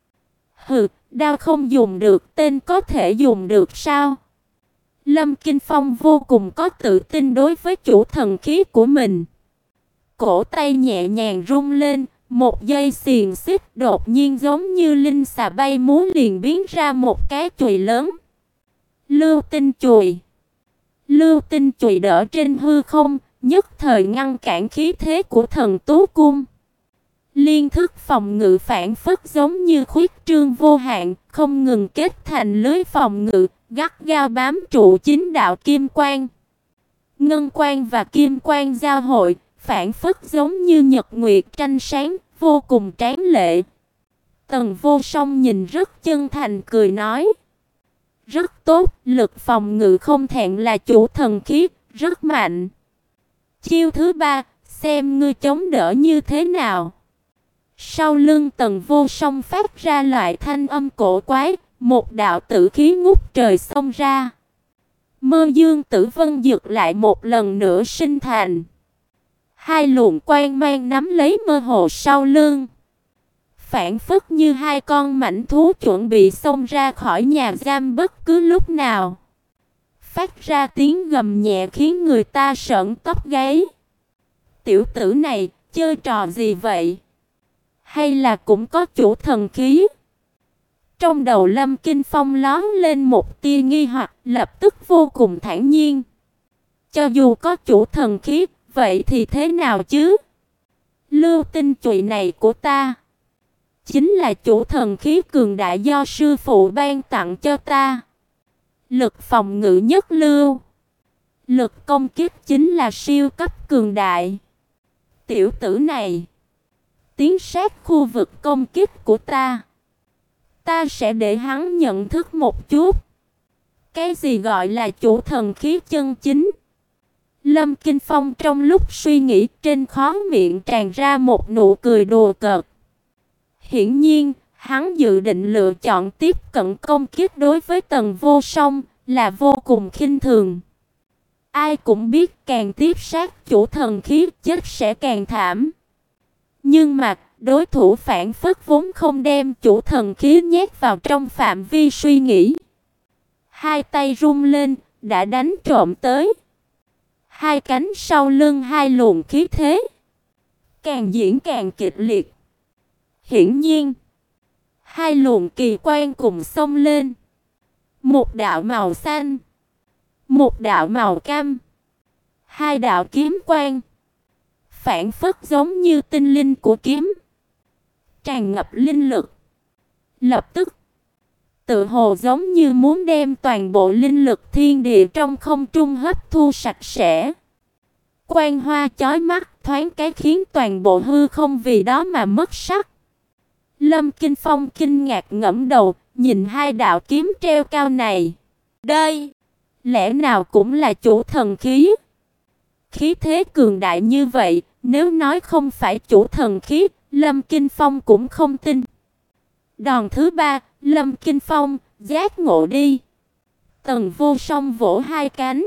Hừ, đao không dùng được, tên có thể dùng được sao? Lâm Kinh Phong vô cùng có tự tin đối với chủ thần khí của mình. cổ tay nhẹ nhàng rung lên, một dây xiềng xích đột nhiên giống như linh xà bay múa liền biến ra một cái chùy lớn. Lưu tinh chùy. Lưu tinh chùy đỡ trên hư không, nhất thời ngăn cản khí thế của Thần Tú Cung. Liên thức phòng ngự phản phất giống như khuyết trương vô hạn, không ngừng kết thành lưới phòng ngự, gắt gao bám trụ chính đạo kim quang. Ngân quang và kim quang giao hội, phản phất giống như nhật nguyệt tranh sáng, vô cùng tráng lệ. Tần Vô Song nhìn rất chân thành cười nói: rất tốt, lực phòng ngự không thẹn là chủ thần khí, rất mạnh. Chiêu thứ ba, xem ngươi chống đỡ như thế nào. Sau lưng Tần Vô Song phát ra loại thanh âm cổ quái, một đạo tử khí ngút trời xông ra. Mơ Dương Tử Vân Dực lại một lần nữa sinh thành. Hai luồng quang mang nắm lấy mơ hồ sau lưng, phản phất như hai con mãnh thú chuẩn bị xông ra khỏi nhà giam bất cứ lúc nào. Phát ra tiếng gầm nhẹ khiến người ta sởn tóc gáy. Tiểu tử này chơi trò gì vậy? Hay là cũng có chủ thần khí? Trong đầu Lâm Kinh Phong lóe lên một tia nghi hoặc, lập tức vô cùng thản nhiên. Cho dù có chủ thần khí, vậy thì thế nào chứ? Lưu tinh chùy này của ta chính là chủ thần khí cường đại do sư phụ ban tặng cho ta. Lực phòng ngự nhất lưu, lực công kích chính là siêu cấp cường đại. Tiểu tử này tiến sát khu vực công kích của ta, ta sẽ để hắn nhận thức một chút cái gì gọi là chủ thần khí chân chính. Lâm Kinh Phong trong lúc suy nghĩ, trên khóe miệng tràn ra một nụ cười đùa cợt. Hiển nhiên, hắn dự định lựa chọn tiếp cận công kích đối với Tần Vô Song là vô cùng khinh thường. Ai cũng biết càng tiếp sát chủ thần khí chết sẽ càng thảm. Nhưng mà đối thủ phản phất vốn không đem chủ thần khí nhét vào trong phạm vi suy nghĩ. Hai tay rung lên, đã đánh trộm tới. Hai cánh sau lưng hai luồng khí thế càng diễn càng kịch liệt. Hiển nhiên, hai luồng kỳ quan cùng xông lên. Một đạo màu xanh, một đạo màu cam. Hai đạo kiếm quang phản phất giống như tinh linh của kiếm, tràn ngập linh lực. Lập tức, tự hồ giống như muốn đem toàn bộ linh lực thiên địa trong không trung hấp thu sạch sẽ. Quang hoa chói mắt thoáng cái khiến toàn bộ hư không vì đó mà mất sắc. Lâm Kinh Phong kinh ngạc ngẩng đầu, nhìn hai đạo kiếm treo cao này. Đây, lẽ nào cũng là chủ thần khí? Khí thế cường đại như vậy, nếu nói không phải chủ thần khí, Lâm Kinh Phong cũng không tin. Đòn thứ ba, Lâm Kinh Phong, giác ngộ đi. Tần Vô Song vỗ hai cánh,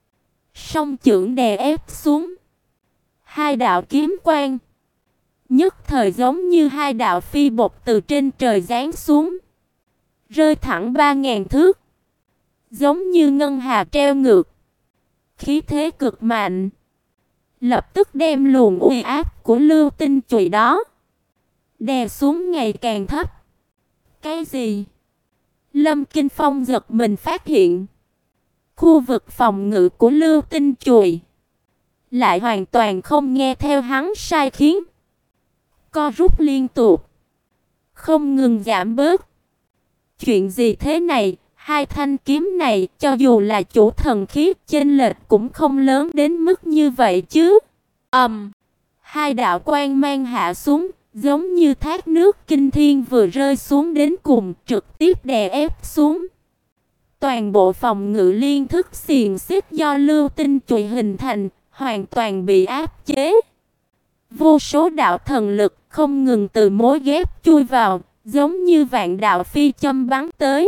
song chưởng đè ép xuống. Hai đạo kiếm quang nhất thời giống như hai đạo phi bột từ trên trời giáng xuống, rơi thẳng ba ngàn thước, giống như ngân hà treo ngược. Khí thế cực mạnh, lập tức đem luồng uy áp của lưu tinh chùy đó đè xuống ngày càng thấp. Cái gì? Lâm Kinh Phong giật mình phát hiện, khu vực phòng ngự của lưu tinh chùy lại hoàn toàn không nghe theo hắn sai khiến, co rút liên tục, không ngừng giảm bớt. Chuyện gì thế này? Hai thanh kiếm này cho dù là chủ thần khí, chênh lệch cũng không lớn đến mức như vậy chứ. Ầm, um, hai đạo quang mang hạ xuống, giống như thác nước kinh thiên vừa rơi xuống đến cùng, trực tiếp đè ép xuống. Toàn bộ phòng ngự liên thức xiềng xích do lưu tinh chùy hình thành, hoàn toàn bị áp chế. Vô số đạo thần lực không ngừng từ mối ghép chui vào, giống như vạn đạo phi châm bắn tới.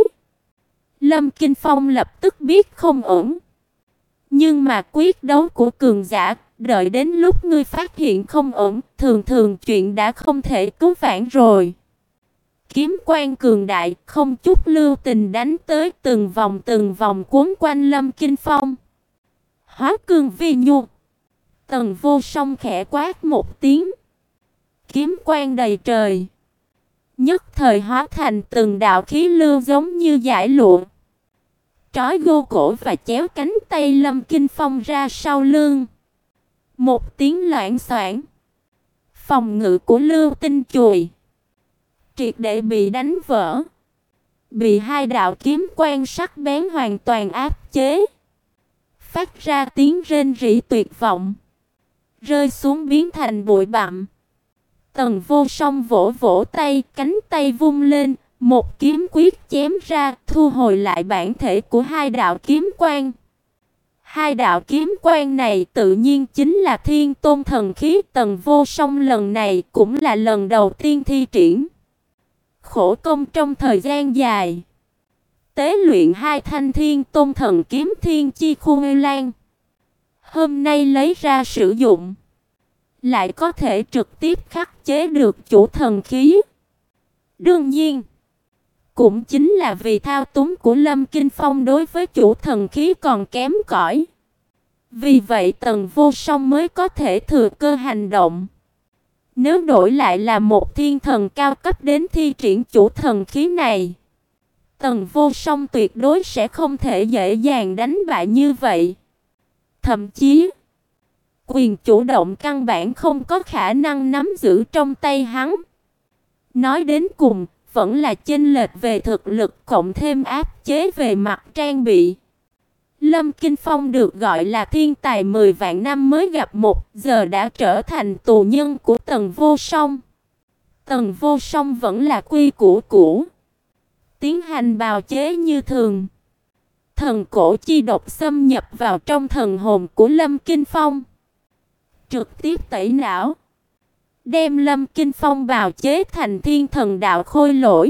Lâm Kinh Phong lập tức biết không ổn. Nhưng mà quyết đấu của cường giả, đợi đến lúc ngươi phát hiện không ổn, thường thường chuyện đã không thể cứu vãn rồi. Kiếm quang cường đại, không chút lưu tình đánh tới, từng vòng từng vòng cuốn quanh Lâm Kinh Phong. Hóa cương vi nhu, Tần Vô Song khẽ quát một tiếng, kiếm quang đầy trời, nhất thời hóa thành từng đạo khí lưu giống như dải lụa, trói gô cổ và chéo cánh tay Lâm Kinh Phong ra sau lưng. Một tiếng loảng xoảng, phòng ngự của Lưu Tinh chùi triệt để bị đánh vỡ, bị hai đạo kiếm quang sắc bén hoàn toàn áp chế, phát ra tiếng rên rỉ tuyệt vọng, rơi xuống biến thành bụi bặm. Tần Vô Song vỗ vỗ tay, cánh tay vung lên, một kiếm quyết chém ra, thu hồi lại bản thể của hai đạo kiếm quang. Hai đạo kiếm quang này tự nhiên chính là Thiên Tôn thần khí. Tần Vô Song lần này cũng là lần đầu tiên thi triển, khổ công trong thời gian dài, tế luyện hai thanh Thiên Tôn thần kiếm Thiên Chi Khu Ngư Lan, hôm nay lấy ra sử dụng, lại có thể trực tiếp khắc chế được chủ thần khí. Đương nhiên, cũng chính là vì thao túng của Lâm Kinh Phong đối với chủ thần khí còn kém cỏi. Vì vậy Tần Vô Song mới có thể thừa cơ hành động. Nếu đổi lại là một thiên thần cao cấp đến thi triển chủ thần khí này, Tần Vô Song tuyệt đối sẽ không thể dễ dàng đánh bại như vậy. Thậm chí, quyền chủ động căn bản không có khả năng nắm giữ trong tay hắn. Nói đến cùng, vẫn là chênh lệch về thực lực cộng thêm áp chế về mặt trang bị. Lâm Kinh Phong được gọi là thiên tài mười vạn năm mới gặp một, giờ đã trở thành tù nhân của Tần Vô Song. Tần Vô Song vẫn là quy củ cũ, tiến hành bào chế như thường. Thần cổ chi độc xâm nhập vào trong thần hồn của Lâm Kinh Phong, trực tiếp tẩy não, đem Lâm Kinh Phong bào chế thành thiên thần đạo khôi lỗi.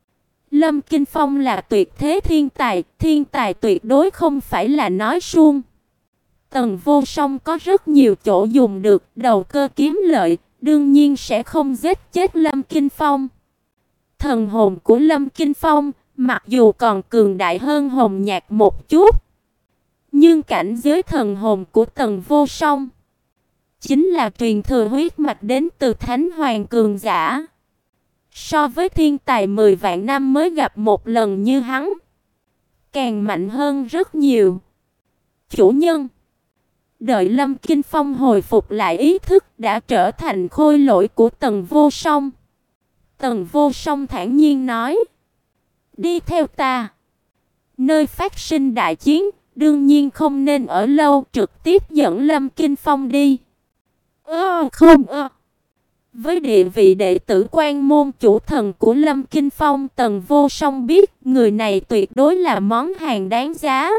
Lâm Kinh Phong là tuyệt thế thiên tài, thiên tài tuyệt đối không phải là nói suông. Tần Vô Song có rất nhiều chỗ dùng được, đầu cơ kiếm lợi, đương nhiên sẽ không giết chết Lâm Kinh Phong. Thần hồn của Lâm Kinh Phong, mặc dù còn cường đại hơn Hồng Nhạc một chút, nhưng cảnh giới thần hồn của Tần Vô Song chính là truyền thừa huyết mạch đến từ Thánh Hoàng cường giả. So với thiên tài mười vạn năm mới gặp một lần như hắn, càng mạnh hơn rất nhiều. Chủ nhân, đợi Lâm Kinh Phong hồi phục lại ý thức, đã trở thành khôi lỗi của Tần Vô Song. Tần Vô Song thản nhiên nói, đi theo ta. Nơi phát sinh đại chiến, đương nhiên không nên ở lâu, trực tiếp dẫn Lâm Kinh Phong đi. Ơ không ơ. Với địa vị đệ tử Quan môn chủ thần của Lâm Kinh Phong, Tần Vô Song biết người này tuyệt đối là món hàng đáng giá.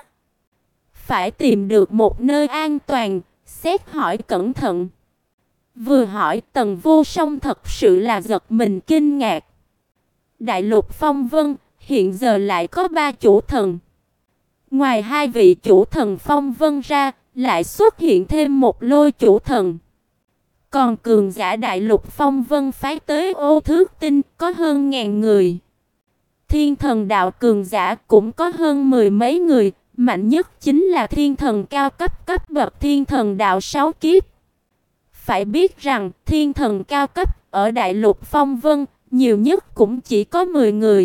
Phải tìm được một nơi an toàn, xét hỏi cẩn thận. Vừa hỏi, Tần Vô Song thật sự là giật mình kinh ngạc. Đại lục Phong Vân hiện giờ lại có ba chủ thần. Ngoài hai vị chủ thần Phong Vân ra, lại xuất hiện thêm một lôi chủ thần. Còn cường giả đại lục Phong Vân phái tới Ô Thước Tinh có hơn ngàn người. Thiên thần đạo cường giả cũng có hơn mười mấy người, mạnh nhất chính là thiên thần cao cấp cấp bậc thiên thần đạo sáu kiếp. Phải biết rằng thiên thần cao cấp ở đại lục Phong Vân nhiều nhất cũng chỉ có mười người.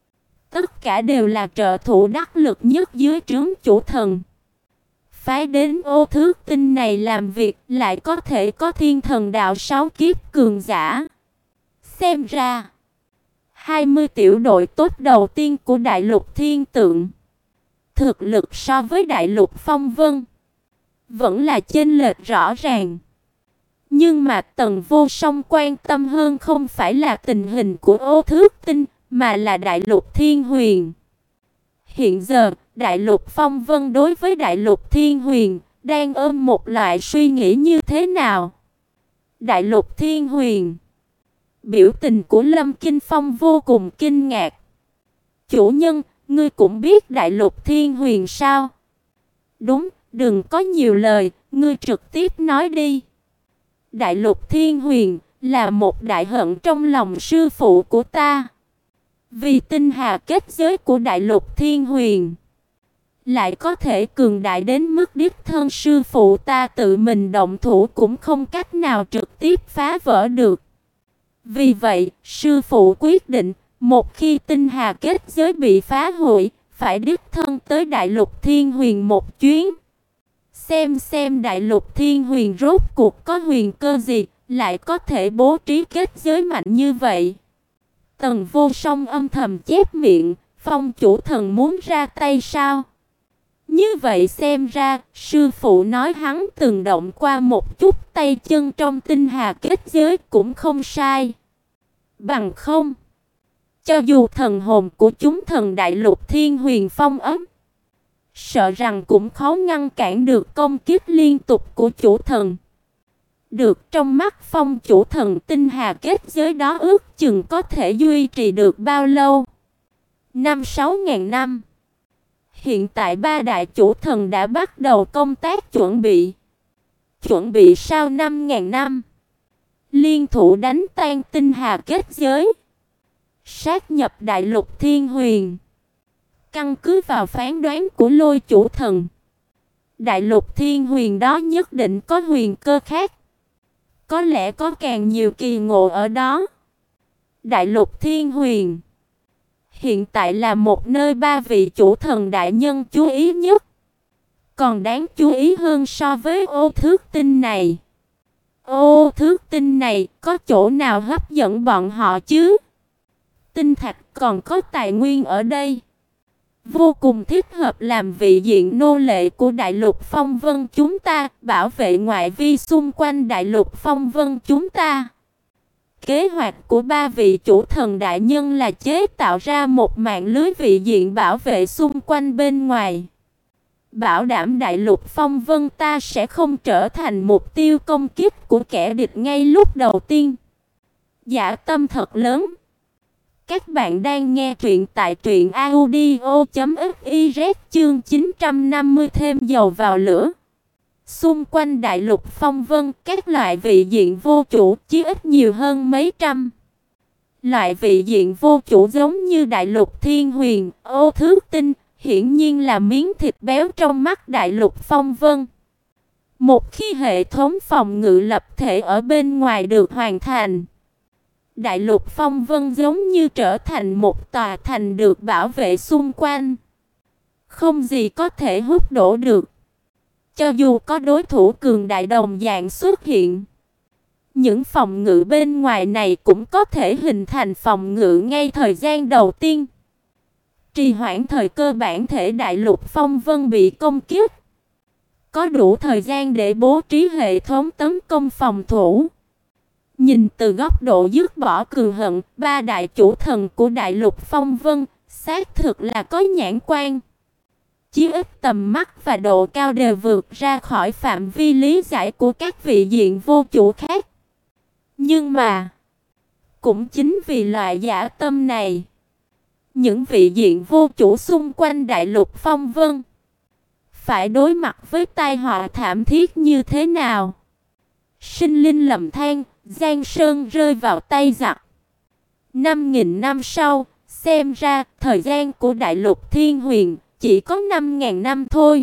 Tất cả đều là trợ thủ đắc lực nhất dưới trướng chủ thần. Phái đến Ô Thước Tinh này làm việc lại có thể có thiên thần đạo sáu kiếp cường giả. Xem ra, hai mươi tiểu đội tốt đầu tiên của đại lục Thiên Tượng, thực lực so với đại lục Phong Vân vẫn là chênh lệch rõ ràng. Nhưng mà Tần Vô Song quan tâm hơn không phải là tình hình của Ô Thước Tinh, mà là đại lục Thiên Huyền. Hiện giờ, đại lục Phong Vân đối với đại lục Thiên Huyền đang ôm một loại suy nghĩ như thế nào? Đại lục Thiên Huyền. Biểu tình của Lâm Kinh Phong vô cùng kinh ngạc. Chủ nhân, ngươi cũng biết đại lục Thiên Huyền sao? Đúng, đừng có nhiều lời, ngươi trực tiếp nói đi. Đại lục Thiên Huyền là một đại hận trong lòng sư phụ của ta. Vì tinh hà kết giới của đại lục Thiên Huyền lại có thể cường đại đến mức đích thân sư phụ ta tự mình động thủ cũng không cách nào trực tiếp phá vỡ được. Vì vậy, sư phụ quyết định, một khi tinh hà kết giới bị phá hủy, phải đích thân tới Đại Lục Thiên Huyền một chuyến. Xem xem Đại Lục Thiên Huyền rốt cuộc có huyền cơ gì, lại có thể bố trí kết giới mạnh như vậy. Tần Vô Song âm thầm chép miệng, Phong chủ thần muốn ra tay sao? Như vậy xem ra, sư phụ nói hắn từng động qua một chút tay chân trong tinh hà kết giới cũng không sai. Bằng không, cho dù thần hồn của chúng thần Đại Lục Thiên Huyền phong ấm, sợ rằng cũng khó ngăn cản được công kích liên tục của chủ thần. Được, trong mắt Phong chủ thần, tinh hà kết giới đó ước chừng có thể duy trì được bao lâu? Năm sáu ngàn năm. Hiện tại ba đại chủ thần đã bắt đầu công tác chuẩn bị. Chuẩn bị sau năm ngàn năm, liên thủ đánh tan tinh hà kết giới, sát nhập Đại Lục Thiên Huyền. Căn cứ vào phán đoán của Lôi chủ thần, Đại Lục Thiên Huyền đó nhất định có huyền cơ khác. Có lẽ có càng nhiều kỳ ngộ ở đó. Đại Lục Thiên Huyền hiện tại là một nơi ba vị chủ thần đại nhân chú ý nhất. Còn đáng chú ý hơn so với ô thước tinh này. Ô thước tinh này có chỗ nào hấp dẫn bọn họ chứ? Tinh thạch còn có tài nguyên ở đây, vô cùng thích hợp làm vị diện nô lệ của Đại Lục Phong Vân chúng ta, bảo vệ ngoại vi xung quanh Đại Lục Phong Vân chúng ta. Kế hoạch của ba vị chủ thần đại nhân là chế tạo ra một mạng lưới vị diện bảo vệ xung quanh bên ngoài, bảo đảm Đại Lục Phong Vân ta sẽ không trở thành mục tiêu công kích của kẻ địch ngay lúc đầu tiên. Dạ tâm thật lớn. Các bạn đang nghe truyện tại truyện audio chấm fiz chương chín trăm năm mươi thêm dầu vào lửa. Xung quanh Đại Lục Phong Vân, các loại vị diện vô chủ chí ít nhiều hơn mấy trăm. Loại vị diện vô chủ giống như Đại Lục Thiên Huyền, ô thước tinh, hiển nhiên là miếng thịt béo trong mắt Đại Lục Phong Vân. Một khi hệ thống phòng ngự lập thể ở bên ngoài được hoàn thành, Đại Lục Phong Vân giống như trở thành một tòa thành được bảo vệ xung quanh, không gì có thể hút đổ được. Cho dù có đối thủ cường đại đồng dạng xuất hiện, những phòng ngự bên ngoài này cũng có thể hình thành phòng ngự ngay thời gian đầu tiên, trì hoãn thời cơ bản thể Đại Lục Phong Vân bị công kích, có đủ thời gian để bố trí hệ thống tấn công phòng thủ. Nhìn từ góc độ dứt bỏ cừu hận, ba đại chủ thần của Đại Lục Phong Vân xác thực là có nhãn quan. Chí ít tầm mắt và độ cao đều vượt ra khỏi phạm vi lý giải của các vị diện vô chủ khác. Nhưng mà, cũng chính vì loại dã tâm này, những vị diện vô chủ xung quanh Đại Lục Phong Vân phải đối mặt với tai họa thảm thiết như thế nào. Sinh linh lầm than, Giang Sơn rơi vào tay giặc. Năm nghìn năm sau, xem ra thời gian của Đại Lục Thiên Huyền chỉ có năm ngàn năm thôi.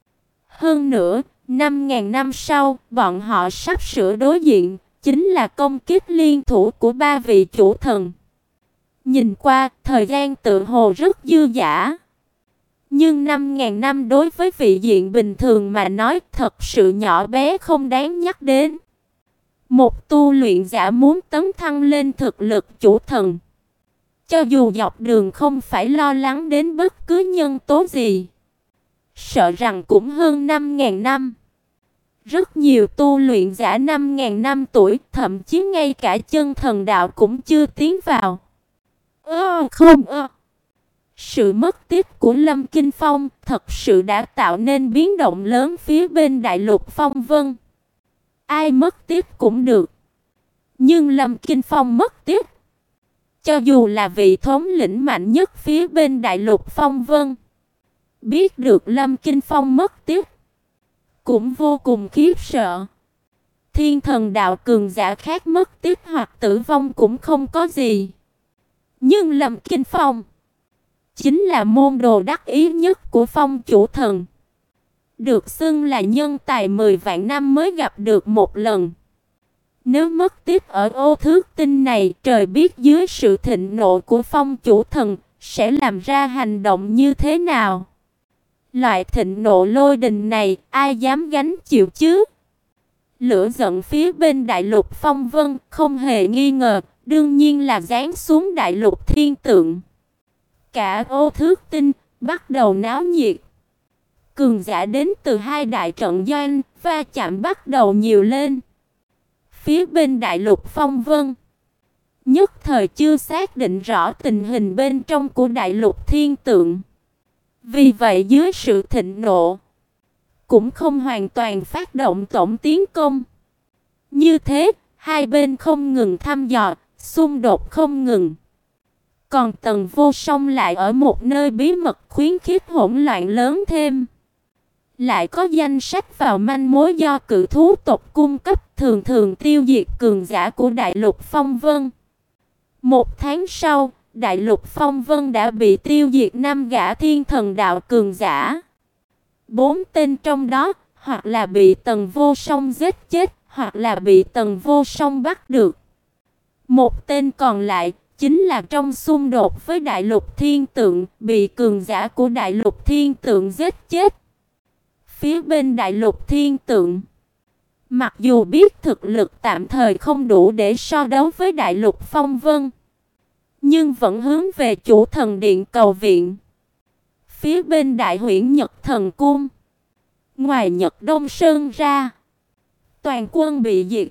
Hơn nữa, năm ngàn năm sau, bọn họ sắp sửa đối diện, chính là công kích liên thủ của ba vị chủ thần. Nhìn qua, thời gian tự hồ rất dư dả. Nhưng năm ngàn năm đối với vị diện bình thường mà nói thật sự nhỏ bé không đáng nhắc đến. Một tu luyện giả muốn tấn thăng lên thực lực chủ thần, cho dù dọc đường không phải lo lắng đến bất cứ nhân tố gì, sợ rằng cũng hơn năm ngàn năm. Rất nhiều tu luyện giả năm ngàn năm tuổi, thậm chí ngay cả chân thần đạo cũng chưa tiến vào. Ơ không ơ. Sự mất tích của Lâm Kinh Phong thật sự đã tạo nên biến động lớn phía bên Đại Lục Phong Vân. Ai mất tích cũng được, nhưng Lâm Kinh Phong mất tích, cho dù là vị thống lĩnh mạnh nhất phía bên Đại Lục Phong Vân, biết được Lâm Kinh Phong mất tích, cũng vô cùng khiếp sợ. Thiên thần đạo cường giả khác mất tích hoặc tử vong cũng không có gì, nhưng Lâm Kinh Phong chính là môn đồ đắc ý nhất của Phong chủ thần, được xưng là nhân tài mười vạn năm mới gặp được một lần. Nếu mất tiếp ở ô thước tinh này, trời biết dưới sự thịnh nộ của Phong chủ thần sẽ làm ra hành động như thế nào. Loại thịnh nộ lôi đình này, ai dám gánh chịu chứ? Lửa giận phía bên đại lục Phong Vân, không hề nghi ngờ, đương nhiên là giáng xuống đại lục Thiên Tượng. Cả ô thước tinh bắt đầu náo nhiệt. Cường giả đến từ hai đại trận doanh, va chạm bắt đầu nhiều lên. Phía bên đại lục Phong Vân, nhất thời chưa xác định rõ tình hình bên trong của đại lục Thiên Tượng. Vì vậy dưới sự thịnh nộ, cũng không hoàn toàn phát động tổng tiến công. Như thế, hai bên không ngừng thăm dò, xung đột không ngừng. Còn Tần Vô Song lại ở một nơi bí mật khuyến khích hỗn loạn lớn thêm. Lại có danh sách vào manh mối do cự thú tộc cung cấp, thường thường tiêu diệt cường giả của đại lục Phong Vân. Một tháng sau, đại lục Phong Vân đã bị tiêu diệt năm gã thiên thần đạo cường giả. Bốn tên trong đó, hoặc là bị Tần Vô Song giết chết, hoặc là bị Tần Vô Song bắt được. Một tên còn lại, chính là trong xung đột với đại lục Thiên Tượng, bị cường giả của đại lục Thiên Tượng giết chết. Phía bên đại lục Thiên Tượng, mặc dù biết thực lực tạm thời không đủ để so đấu với đại lục Phong Vân, nhưng vẫn hướng về chủ thần điện cầu viện. Phía bên đại huyễn Nhật Thần Cung, ngoài Nhật Đông Sơn ra, toàn quân bị diệt.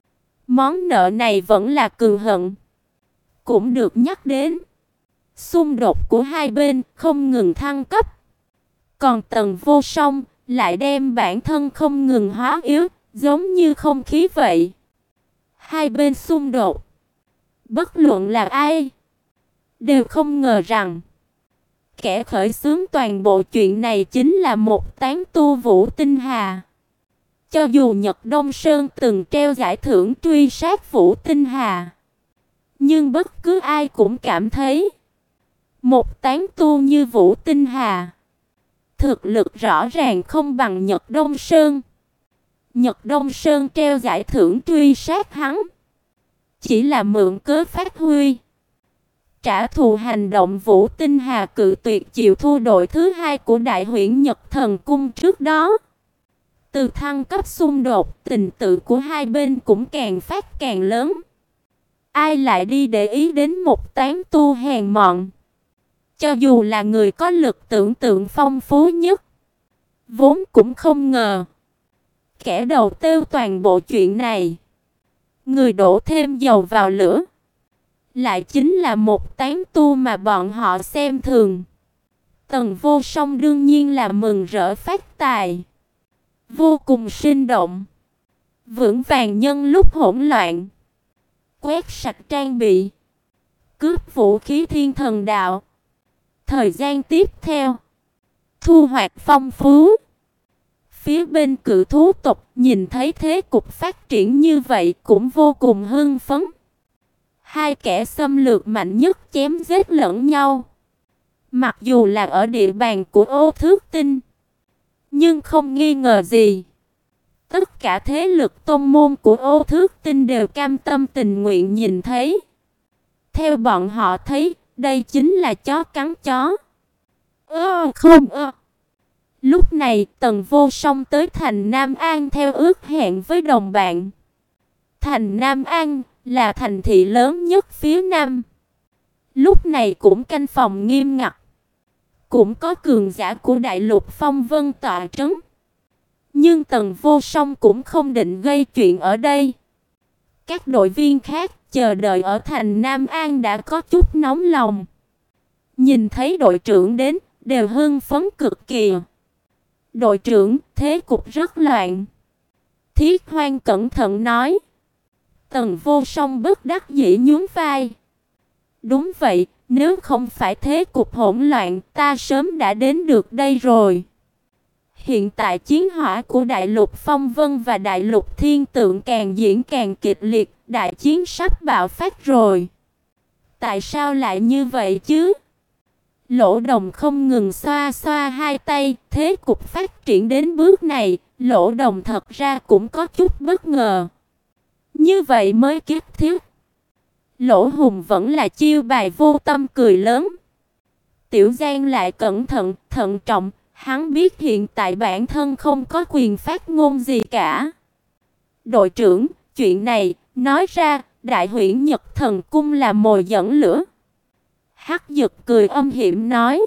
Món nợ này vẫn là cừu hận, cũng được nhắc đến. Xung đột của hai bên không ngừng thăng cấp, còn Tần Vô Song lại đem bản thân không ngừng hóa yếu, giống như không khí vậy. Hai bên xung đột, bất luận là ai, đều không ngờ rằng kẻ khởi xướng toàn bộ chuyện này chính là một tán tu Vũ Tinh Hà. Cho dù Nhật Đông Sơn từng treo giải thưởng truy sát Vũ Tinh Hà, nhưng bất cứ ai cũng cảm thấy một tán tu như Vũ Tinh Hà thực lực rõ ràng không bằng Nhật Đông Sơn. Nhật Đông Sơn treo giải thưởng truy sát hắn, chỉ là mượn cớ phát huy, trả thù hành động Vũ Tinh Hà cự tuyệt chịu thua đội thứ hai của đại huyễn Nhật Thần Cung trước đó. Từ thăng cấp xung đột, tình tự của hai bên cũng càng phát càng lớn. Ai lại đi để ý đến một tán tu hèn mọn? Cho dù là người có lực tưởng tượng phong phú nhất, vốn cũng không ngờ kẻ đầu tiêu toàn bộ chuyện này, người đổ thêm dầu vào lửa, lại chính là một tán tu mà bọn họ xem thường. Tần Vô Song đương nhiên là mừng rỡ phát tài, vô cùng sinh động, vững vàng nhân lúc hỗn loạn, quét sạch trang bị, cướp vũ khí thiên thần đạo. Thời gian tiếp theo, thu hoạch phong phú. Phía bên cự thú tộc nhìn thấy thế cục phát triển như vậy cũng vô cùng hưng phấn. Hai kẻ xâm lược mạnh nhất chém giết lẫn nhau. Mặc dù là ở địa bàn của ô thước tinh, nhưng không nghi ngờ gì, tất cả thế lực tôn môn của ô thước tinh đều cam tâm tình nguyện nhìn thấy. Theo bọn họ thấy, đây chính là chó cắn chó. Ơ không ơ. Lúc này Tần Vô Song tới thành Nam An theo ước hẹn với đồng bạn. Thành Nam An là thành thị lớn nhất phía Nam. Lúc này cũng canh phòng nghiêm ngặt. Cũng có cường giả của đại lục Phong Vân tọa trấn. Nhưng Tần Vô Song cũng không định gây chuyện ở đây. Các đội viên khác chờ đợi ở thành Nam An đã có chút nóng lòng. Nhìn thấy đội trưởng đến, đều hưng phấn cực kỳ. Đội trưởng, thế cục rất loạn. Thiết Hoang cẩn thận nói. Tần Vô Song bất đắc dĩ nhún vai. Đúng vậy, nếu không phải thế cục hỗn loạn, ta sớm đã đến được đây rồi. Hiện tại chiến hỏa của đại lục Phong Vân và đại lục Thiên Tượng càng diễn càng kịch liệt, đại chiến sắp bạo phát rồi. Tại sao lại như vậy chứ? Lỗ Đồng không ngừng xoa xoa hai tay, thế cục phát triển đến bước này, Lỗ Đồng thật ra cũng có chút bất ngờ. Như vậy mới kiếp thiết. Lỗ Hùng vẫn là chiêu bài vô tâm cười lớn. Tiểu Giang lại cẩn thận, thận trọng, hắn biết hiện tại bản thân không có quyền phát ngôn gì cả. Đội trưởng, chuyện này, nói ra, Đại Huyễn Nhật Thần Cung là mồi dẫn lửa. Hắc Dực cười âm hiểm nói.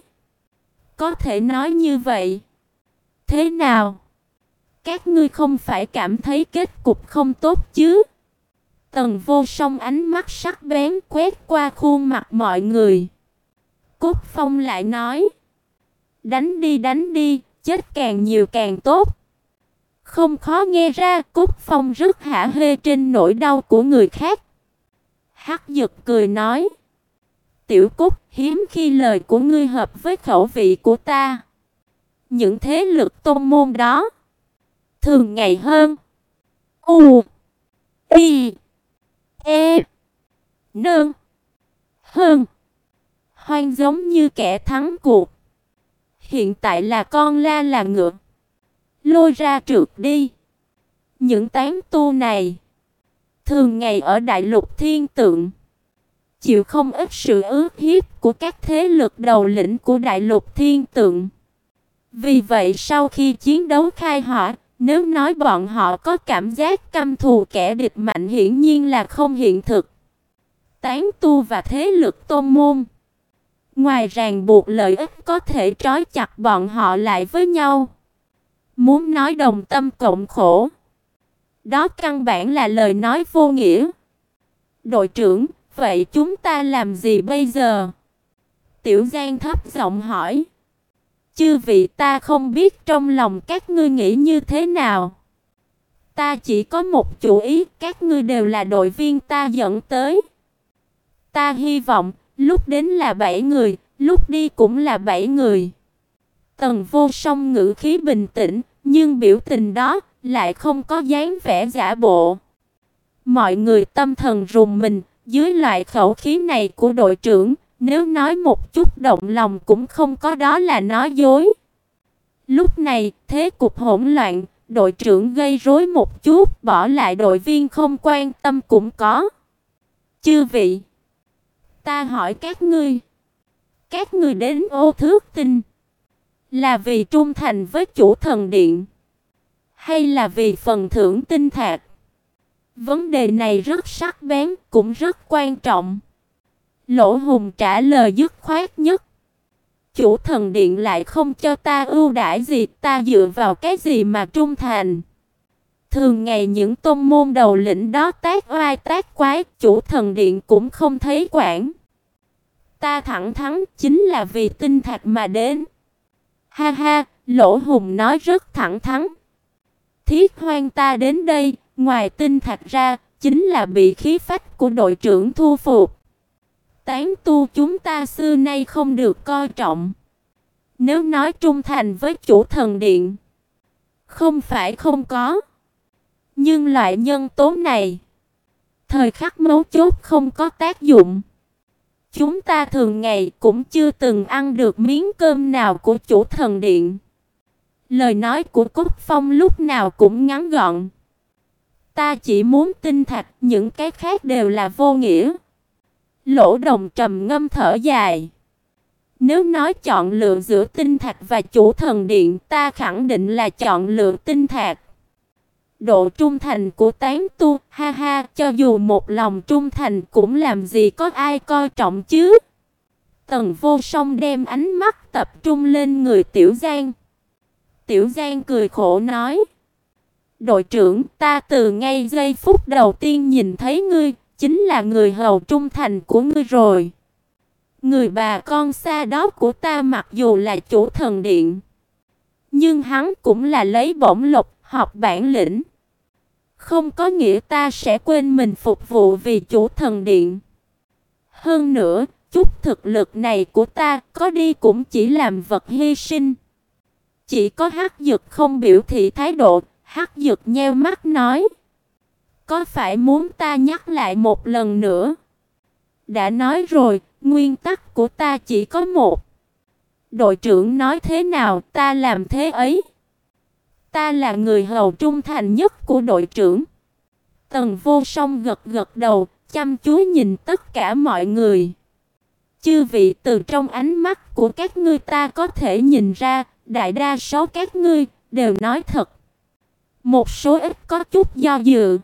Có thể nói như vậy. Thế nào? Các ngươi không phải cảm thấy kết cục không tốt chứ? Tần Vô Song ánh mắt sắc bén quét qua khuôn mặt mọi người. Cốt Phong lại nói. Đánh đi đánh đi, chết càng nhiều càng tốt. Không khó nghe ra, Cốt Phong rất hả hê trên nỗi đau của người khác. Hắc Dực cười nói. Tiểu Cốt, hiếm khi lời của ngươi hợp với khẩu vị của ta. Những thế lực tôn môn đó thường ngày hơn U I E Nương hơn hoang giống như kẻ thắng cuộc. Hiện tại là con la là ngựa, lôi ra trượt đi. Những tán tu này thường ngày ở đại lục thiên tượng, chịu không ít sự ức hiếp của các thế lực đầu lĩnh của đại lục thiên tượng. Vì vậy sau khi chiến đấu khai hỏa, nếu nói bọn họ có cảm giác căm thù kẻ địch mạnh hiển nhiên là không hiện thực. Tán tu và thế lực tôn môn, ngoài ràng buộc lợi ích có thể trói chặt bọn họ lại với nhau. Muốn nói đồng tâm cộng khổ, đó căn bản là lời nói vô nghĩa. Đội trưởng, vậy chúng ta làm gì bây giờ? Tiểu Giang thấp giọng hỏi. Chư vị, ta không biết trong lòng các ngươi nghĩ như thế nào. Ta chỉ có một chủ ý, các ngươi đều là đội viên ta dẫn tới. Ta hy vọng, lúc đến là bảy người, lúc đi cũng là bảy người. Tần Vô Song ngữ khí bình tĩnh, nhưng biểu tình đó lại không có dáng vẻ giả bộ. Mọi người tâm thần rùng mình, dưới loại khẩu khí này của đội trưởng, nếu nói một chút động lòng cũng không có, đó là nói dối. Lúc này, thế cục hỗn loạn, đội trưởng gây rối một chút, bỏ lại đội viên không quan tâm cũng có. Chư vị, ta hỏi các ngươi, các ngươi đến Ô Thước Tinh là vì trung thành với chủ thần điện, hay là vì phần thưởng tinh thạch? Vấn đề này rất sắc bén, cũng rất quan trọng. Lỗ Hùng trả lời dứt khoát nhất. Chủ thần điện lại không cho ta ưu đãi gì, ta dựa vào cái gì mà trung thành? Thường ngày những tôn môn đầu lĩnh đó tác oai tác quái, chủ thần điện cũng không thấy quản. Ta thẳng thắn chính là vì tinh thạch mà đến. Ha ha, Lỗ Hùng nói rất thẳng thắn. Thiết Hoang ta đến đây, ngoài tinh thạch ra, chính là bị khí phách của đội trưởng thu phục. Tán tu chúng ta xưa nay không được coi trọng. Nếu nói trung thành với chủ thần điện, không phải không có. Nhưng loại nhân tố này, thời khắc mấu chốt không có tác dụng. Chúng ta thường ngày cũng chưa từng ăn được miếng cơm nào của chủ thần điện. Lời nói của Cốt Phong lúc nào cũng ngắn gọn. Ta chỉ muốn tinh thạch, những cái khác đều là vô nghĩa. Lỗ Đồng trầm ngâm thở dài. Nếu nói chọn lựa giữa tinh thạch và chủ thần điện, ta khẳng định là chọn lựa tinh thạch. Độ trung thành của tán tu, ha ha, cho dù một lòng trung thành cũng làm gì có ai coi trọng chứ. Tần Vô Song đem ánh mắt tập trung lên người Tiểu Giang. Tiểu Giang cười khổ nói. Đội trưởng, ta từ ngay giây phút đầu tiên nhìn thấy ngươi, chính là người hầu trung thành của ngươi rồi. Người bà con xa đó của ta mặc dù là chủ thần điện, nhưng hắn cũng là lấy bổng lộc, học bản lĩnh. Không có nghĩa ta sẽ quên mình phục vụ vì chủ thần điện. Hơn nữa, chút thực lực này của ta có đi cũng chỉ làm vật hy sinh. Chỉ có Hắc Dực không biểu thị thái độ. Hắc Dực nheo mắt nói. Có phải muốn ta nhắc lại một lần nữa? Đã nói rồi, nguyên tắc của ta chỉ có một. Đội trưởng nói thế nào, ta làm thế ấy. Ta là người hầu trung thành nhất của đội trưởng. Tần Vô Song gật gật đầu, chăm chú nhìn tất cả mọi người. Chư vị, từ trong ánh mắt của các ngươi ta có thể nhìn ra, đại đa số các ngươi đều nói thật. Một số ít có chút do dự.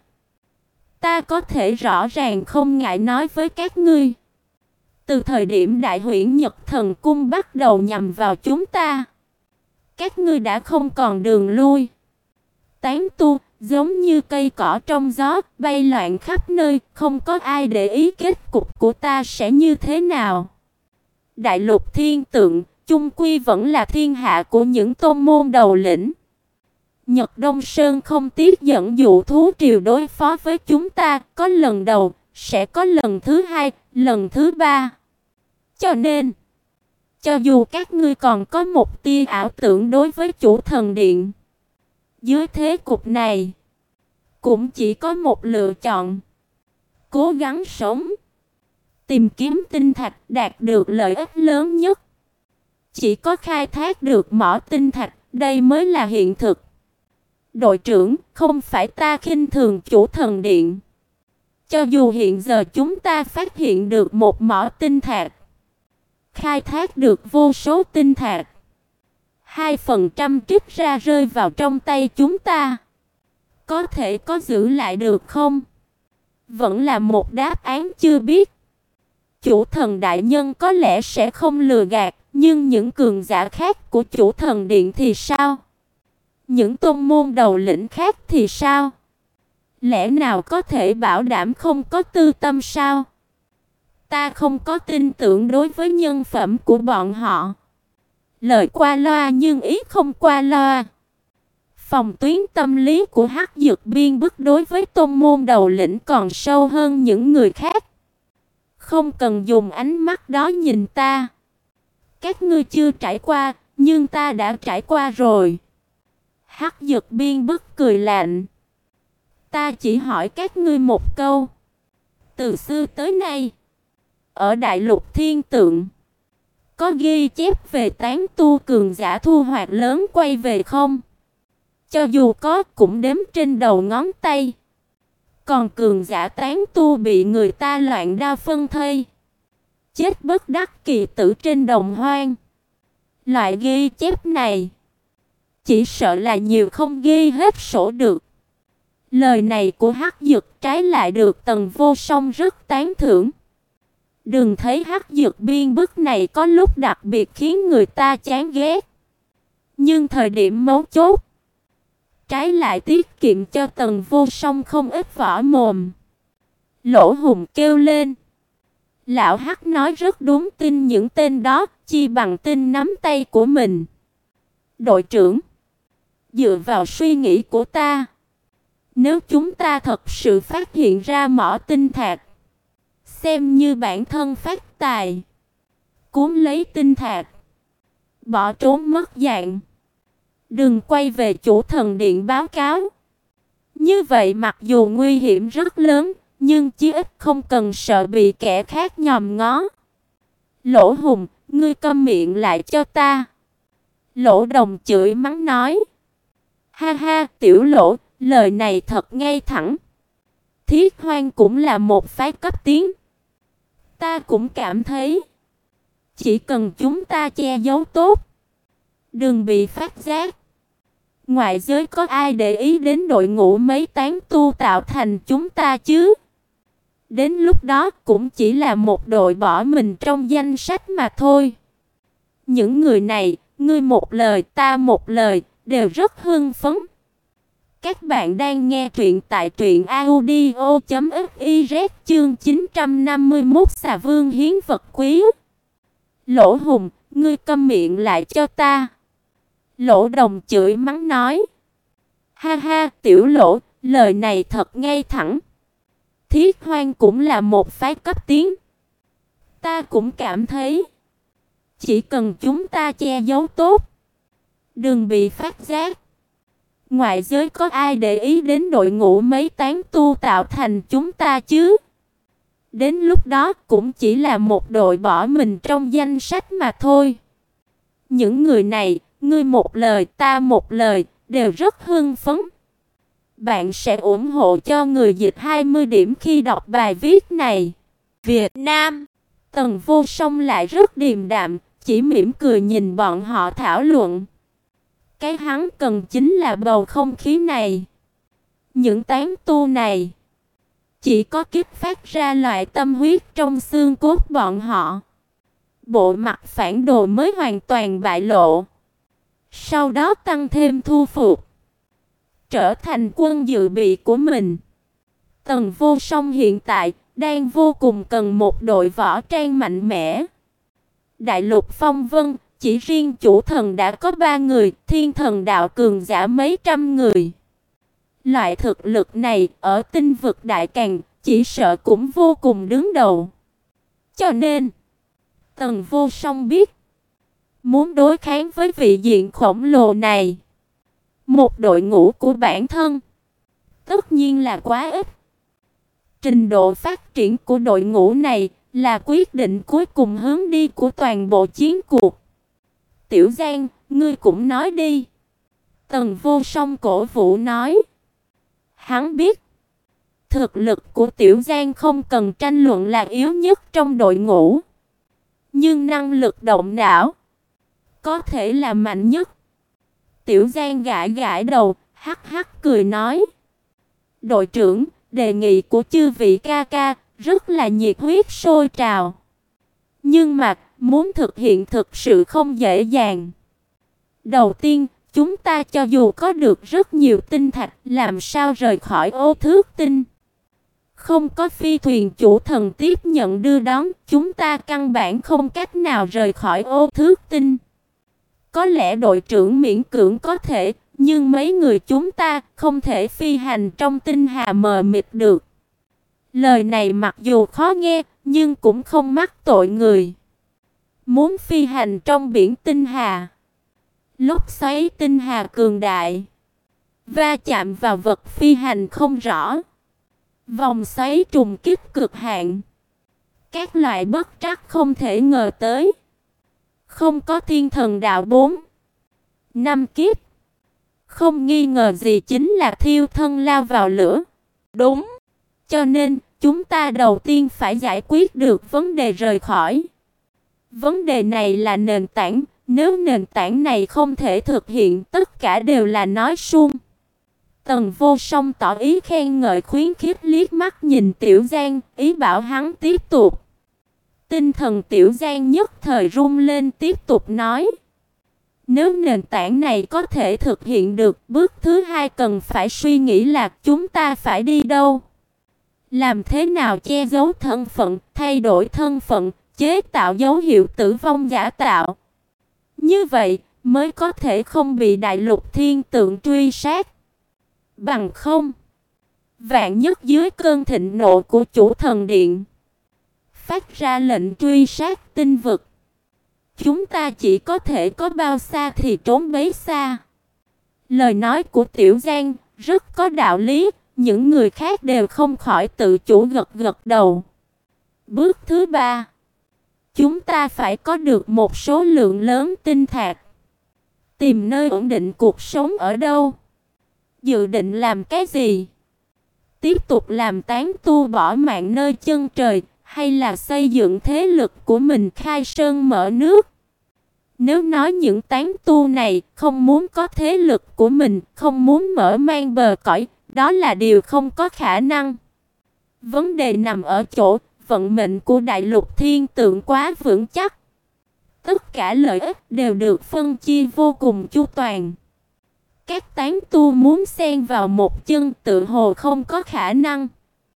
Ta có thể rõ ràng không ngại nói với các ngươi. Từ thời điểm Đại Huyễn Nhật Thần Cung bắt đầu nhằm vào chúng ta, các ngươi đã không còn đường lui. Tán tu giống như cây cỏ trong gió, bay loạn khắp nơi, không có ai để ý kết cục của ta sẽ như thế nào. Đại lục thiên tượng, chung quy vẫn là thiên hạ của những tôn môn đầu lĩnh. Nhật Đông Sơn không tiếc dẫn dụ thú triều đối phó với chúng ta, có lần đầu, sẽ có lần thứ hai, lần thứ ba. Cho nên, cho dù các ngươi còn có một tia ảo tưởng đối với chủ thần điện, dưới thế cục này, cũng chỉ có một lựa chọn. Cố gắng sống, tìm kiếm tinh thạch đạt được lợi ích lớn nhất. Chỉ có khai thác được mỏ tinh thạch, đây mới là hiện thực. Đội trưởng, không phải ta khinh thường chủ thần điện. Cho dù hiện giờ chúng ta phát hiện được một mỏ tinh thạch, khai thác được vô số tinh thạch, hai phần trăm trích ra rơi vào trong tay chúng ta, có thể có giữ lại được không? Vẫn là một đáp án chưa biết. Chủ thần đại nhân có lẽ sẽ không lừa gạt, nhưng những cường giả khác của chủ thần điện thì sao? Những tôn môn đầu lĩnh khác thì sao? Lẽ nào có thể bảo đảm không có tư tâm sao? Ta không có tin tưởng đối với nhân phẩm của bọn họ. Lời qua loa nhưng ý không qua loa. Phòng tuyến tâm lý của Hắc Dược Biên Bức đối với tôn môn đầu lĩnh còn sâu hơn những người khác. Không cần dùng ánh mắt đó nhìn ta. Các ngươi chưa trải qua, nhưng ta đã trải qua rồi. Hắc Dược Biên Bức cười lạnh. Ta chỉ hỏi các ngươi một câu. Từ xưa tới nay, ở đại lục thiên tượng, có ghi chép về tán tu cường giả thu hoạch lớn quay về không? Cho dù có, cũng đếm trên đầu ngón tay. Còn cường giả tán tu bị người ta loạn đao phân thây, chết bất đắc kỳ tử trên đồng hoang. Loại ghi chép này, chỉ sợ là nhiều không ghi hết sổ được. Lời này của Hắc Dược trái lại được Tần Vô Song rất tán thưởng. Đừng thấy Hắc Dược Biên Bức này có lúc đặc biệt khiến người ta chán ghét, nhưng thời điểm mấu chốt, trái lại tiết kiệm cho Tần Vô Song không ít võ mồm. Lỗ Hùng kêu lên. Lão Hắc nói rất đúng, tin những tên đó, chi bằng tin nắm tay của mình. Đội trưởng, dựa vào suy nghĩ của ta, nếu chúng ta thật sự phát hiện ra mỏ tinh thạch, xem như bản thân phát tài, cuốn lấy tinh thạch, bỏ trốn mất dạng, đừng quay về chủ thần điện báo cáo. Như vậy mặc dù nguy hiểm rất lớn, nhưng chí ít không cần sợ bị kẻ khác nhòm ngó. Lỗ Hùng, ngươi câm miệng lại cho ta. Lỗ Đồng chửi mắng nói. Ha ha, tiểu Lỗ, lời này thật ngay thẳng. Thiết Hoang cũng là một phái cấp tiến. Ta cũng cảm thấy, chỉ cần chúng ta che giấu tốt, đừng bị phát giác, ngoại giới có ai để ý đến đội ngũ mấy tán tu tạo thành chúng ta chứ? Đến lúc đó cũng chỉ là một đội bỏ mình trong danh sách mà thôi. Những người này, ngươi một lời ta một lời, đều rất hưng phấn. Các bạn đang nghe truyện tại truyện audio chấm fiz chương chín trăm năm mươi mốt Xà Vương hiến vật quý. Lỗ Hùng, ngươi câm miệng lại cho ta. Lỗ Đồng chửi mắng nói. Ha ha, tiểu Lỗ, lời này thật ngay thẳng. Thiết Hoang cũng là một phái cấp tiến. Ta cũng cảm thấy, chỉ cần chúng ta che giấu tốt, đừng bị phát giác, ngoại giới có ai để ý đến đội ngũ mấy tán tu tạo thành chúng ta chứ? Đến lúc đó cũng chỉ là một đội bỏ mình trong danh sách mà thôi. Những người này, ngươi một lời ta một lời, đều rất hưng phấn. Bạn sẽ ủng hộ cho người dịch hai mươi điểm khi đọc bài viết này. Việt Nam. Tần Vô Song lại rất điềm đạm, chỉ mỉm cười nhìn bọn họ thảo luận. Cái hắn cần chính là bầu không khí này. Những tán tu này chỉ có kích phát ra loại tâm huyết trong xương cốt bọn họ. Bộ mặt phản đồ mới hoàn toàn bại lộ. Sau đó tăng thêm thu phục, trở thành quân dự bị của mình. Tần Vô Song hiện tại đang vô cùng cần một đội võ trang mạnh mẽ. Đại lục Phong Vân, chỉ riêng chủ thần đã có ba người, thiên thần đạo cường giả mấy trăm người. Loại thực lực này ở tinh vực đại càn chỉ sợ cũng vô cùng đứng đầu. Cho nên, Tần Vô Song biết, muốn đối kháng với vị diện khổng lồ này, một đội ngũ của bản thân tất nhiên là quá ít. Trình độ phát triển của đội ngũ này là quyết định cuối cùng hướng đi của toàn bộ chiến cuộc. Tiểu Giang, ngươi cũng nói đi. Tần Vô Song cổ vũ nói. Hắn biết, thực lực của Tiểu Giang không cần tranh luận là yếu nhất trong đội ngũ. Nhưng năng lực động não có thể là mạnh nhất. Tiểu Giang gãi gãi đầu, hắc hắc cười nói. Đội trưởng, đề nghị của chư vị ca ca rất là nhiệt huyết sôi trào. Nhưng mà, muốn thực hiện thực sự không dễ dàng. Đầu tiên, chúng ta cho dù có được rất nhiều tinh thạch, làm sao rời khỏi ô thước tinh? Không có phi thuyền chủ thần tiếp nhận đưa đón, chúng ta căn bản không cách nào rời khỏi ô thước tinh. Có lẽ đội trưởng miễn cưỡng có thể, nhưng mấy người chúng ta không thể phi hành trong tinh hà mờ mịt được. Lời này mặc dù khó nghe, nhưng cũng không mắc tội người. Muốn phi hành trong biển tinh hà, lốc xoáy tinh hà cường đại, va chạm vào vật phi hành không rõ, vòng xoáy trùng kích cực hạn, các loại bất trắc không thể ngờ tới. Không có thiên thần đạo bốn năm kiếp, không nghi ngờ gì chính là thiêu thân lao vào lửa. Đúng, cho nên chúng ta đầu tiên phải giải quyết được vấn đề rời khỏi. Vấn đề này là nền tảng, nếu nền tảng này không thể thực hiện, tất cả đều là nói suông. Tần Vô Song tỏ ý khen ngợi khuyến khích liếc mắt nhìn Tiểu Giang, ý bảo hắn tiếp tục. Tinh thần Tiểu Giang nhất thời rung lên tiếp tục nói. Nếu nền tảng này có thể thực hiện được, bước thứ hai cần phải suy nghĩ là chúng ta phải đi đâu. Làm thế nào che giấu thân phận, thay đổi thân phận, chế tạo dấu hiệu tử vong giả tạo. Như vậy mới có thể không bị đại lục thiên tượng truy sát. Bằng không, vạn nhất dưới cơn thịnh nộ của chủ thần điện phát ra lệnh truy sát tinh vực, chúng ta chỉ có thể có bao xa thì trốn bấy xa. Lời nói của Tiểu Giang rất có đạo lý, những người khác đều không khỏi tự chủ gật gật đầu. Bước thứ ba, chúng ta phải có được một số lượng lớn tinh thạch. Tìm nơi ổn định cuộc sống ở đâu? Dự định làm cái gì? Tiếp tục làm tán tu bỏ mạng nơi chân trời, hay là xây dựng thế lực của mình khai sơn mở nước? Nếu nói những tán tu này không muốn có thế lực của mình, không muốn mở mang bờ cõi, đó là điều không có khả năng. Vấn đề nằm ở chỗ vận mệnh của đại lục thiên tượng quá vững chắc. Tất cả lợi ích đều được phân chia vô cùng chu toàn. Các tán tu muốn xen vào một chân tự hồ không có khả năng.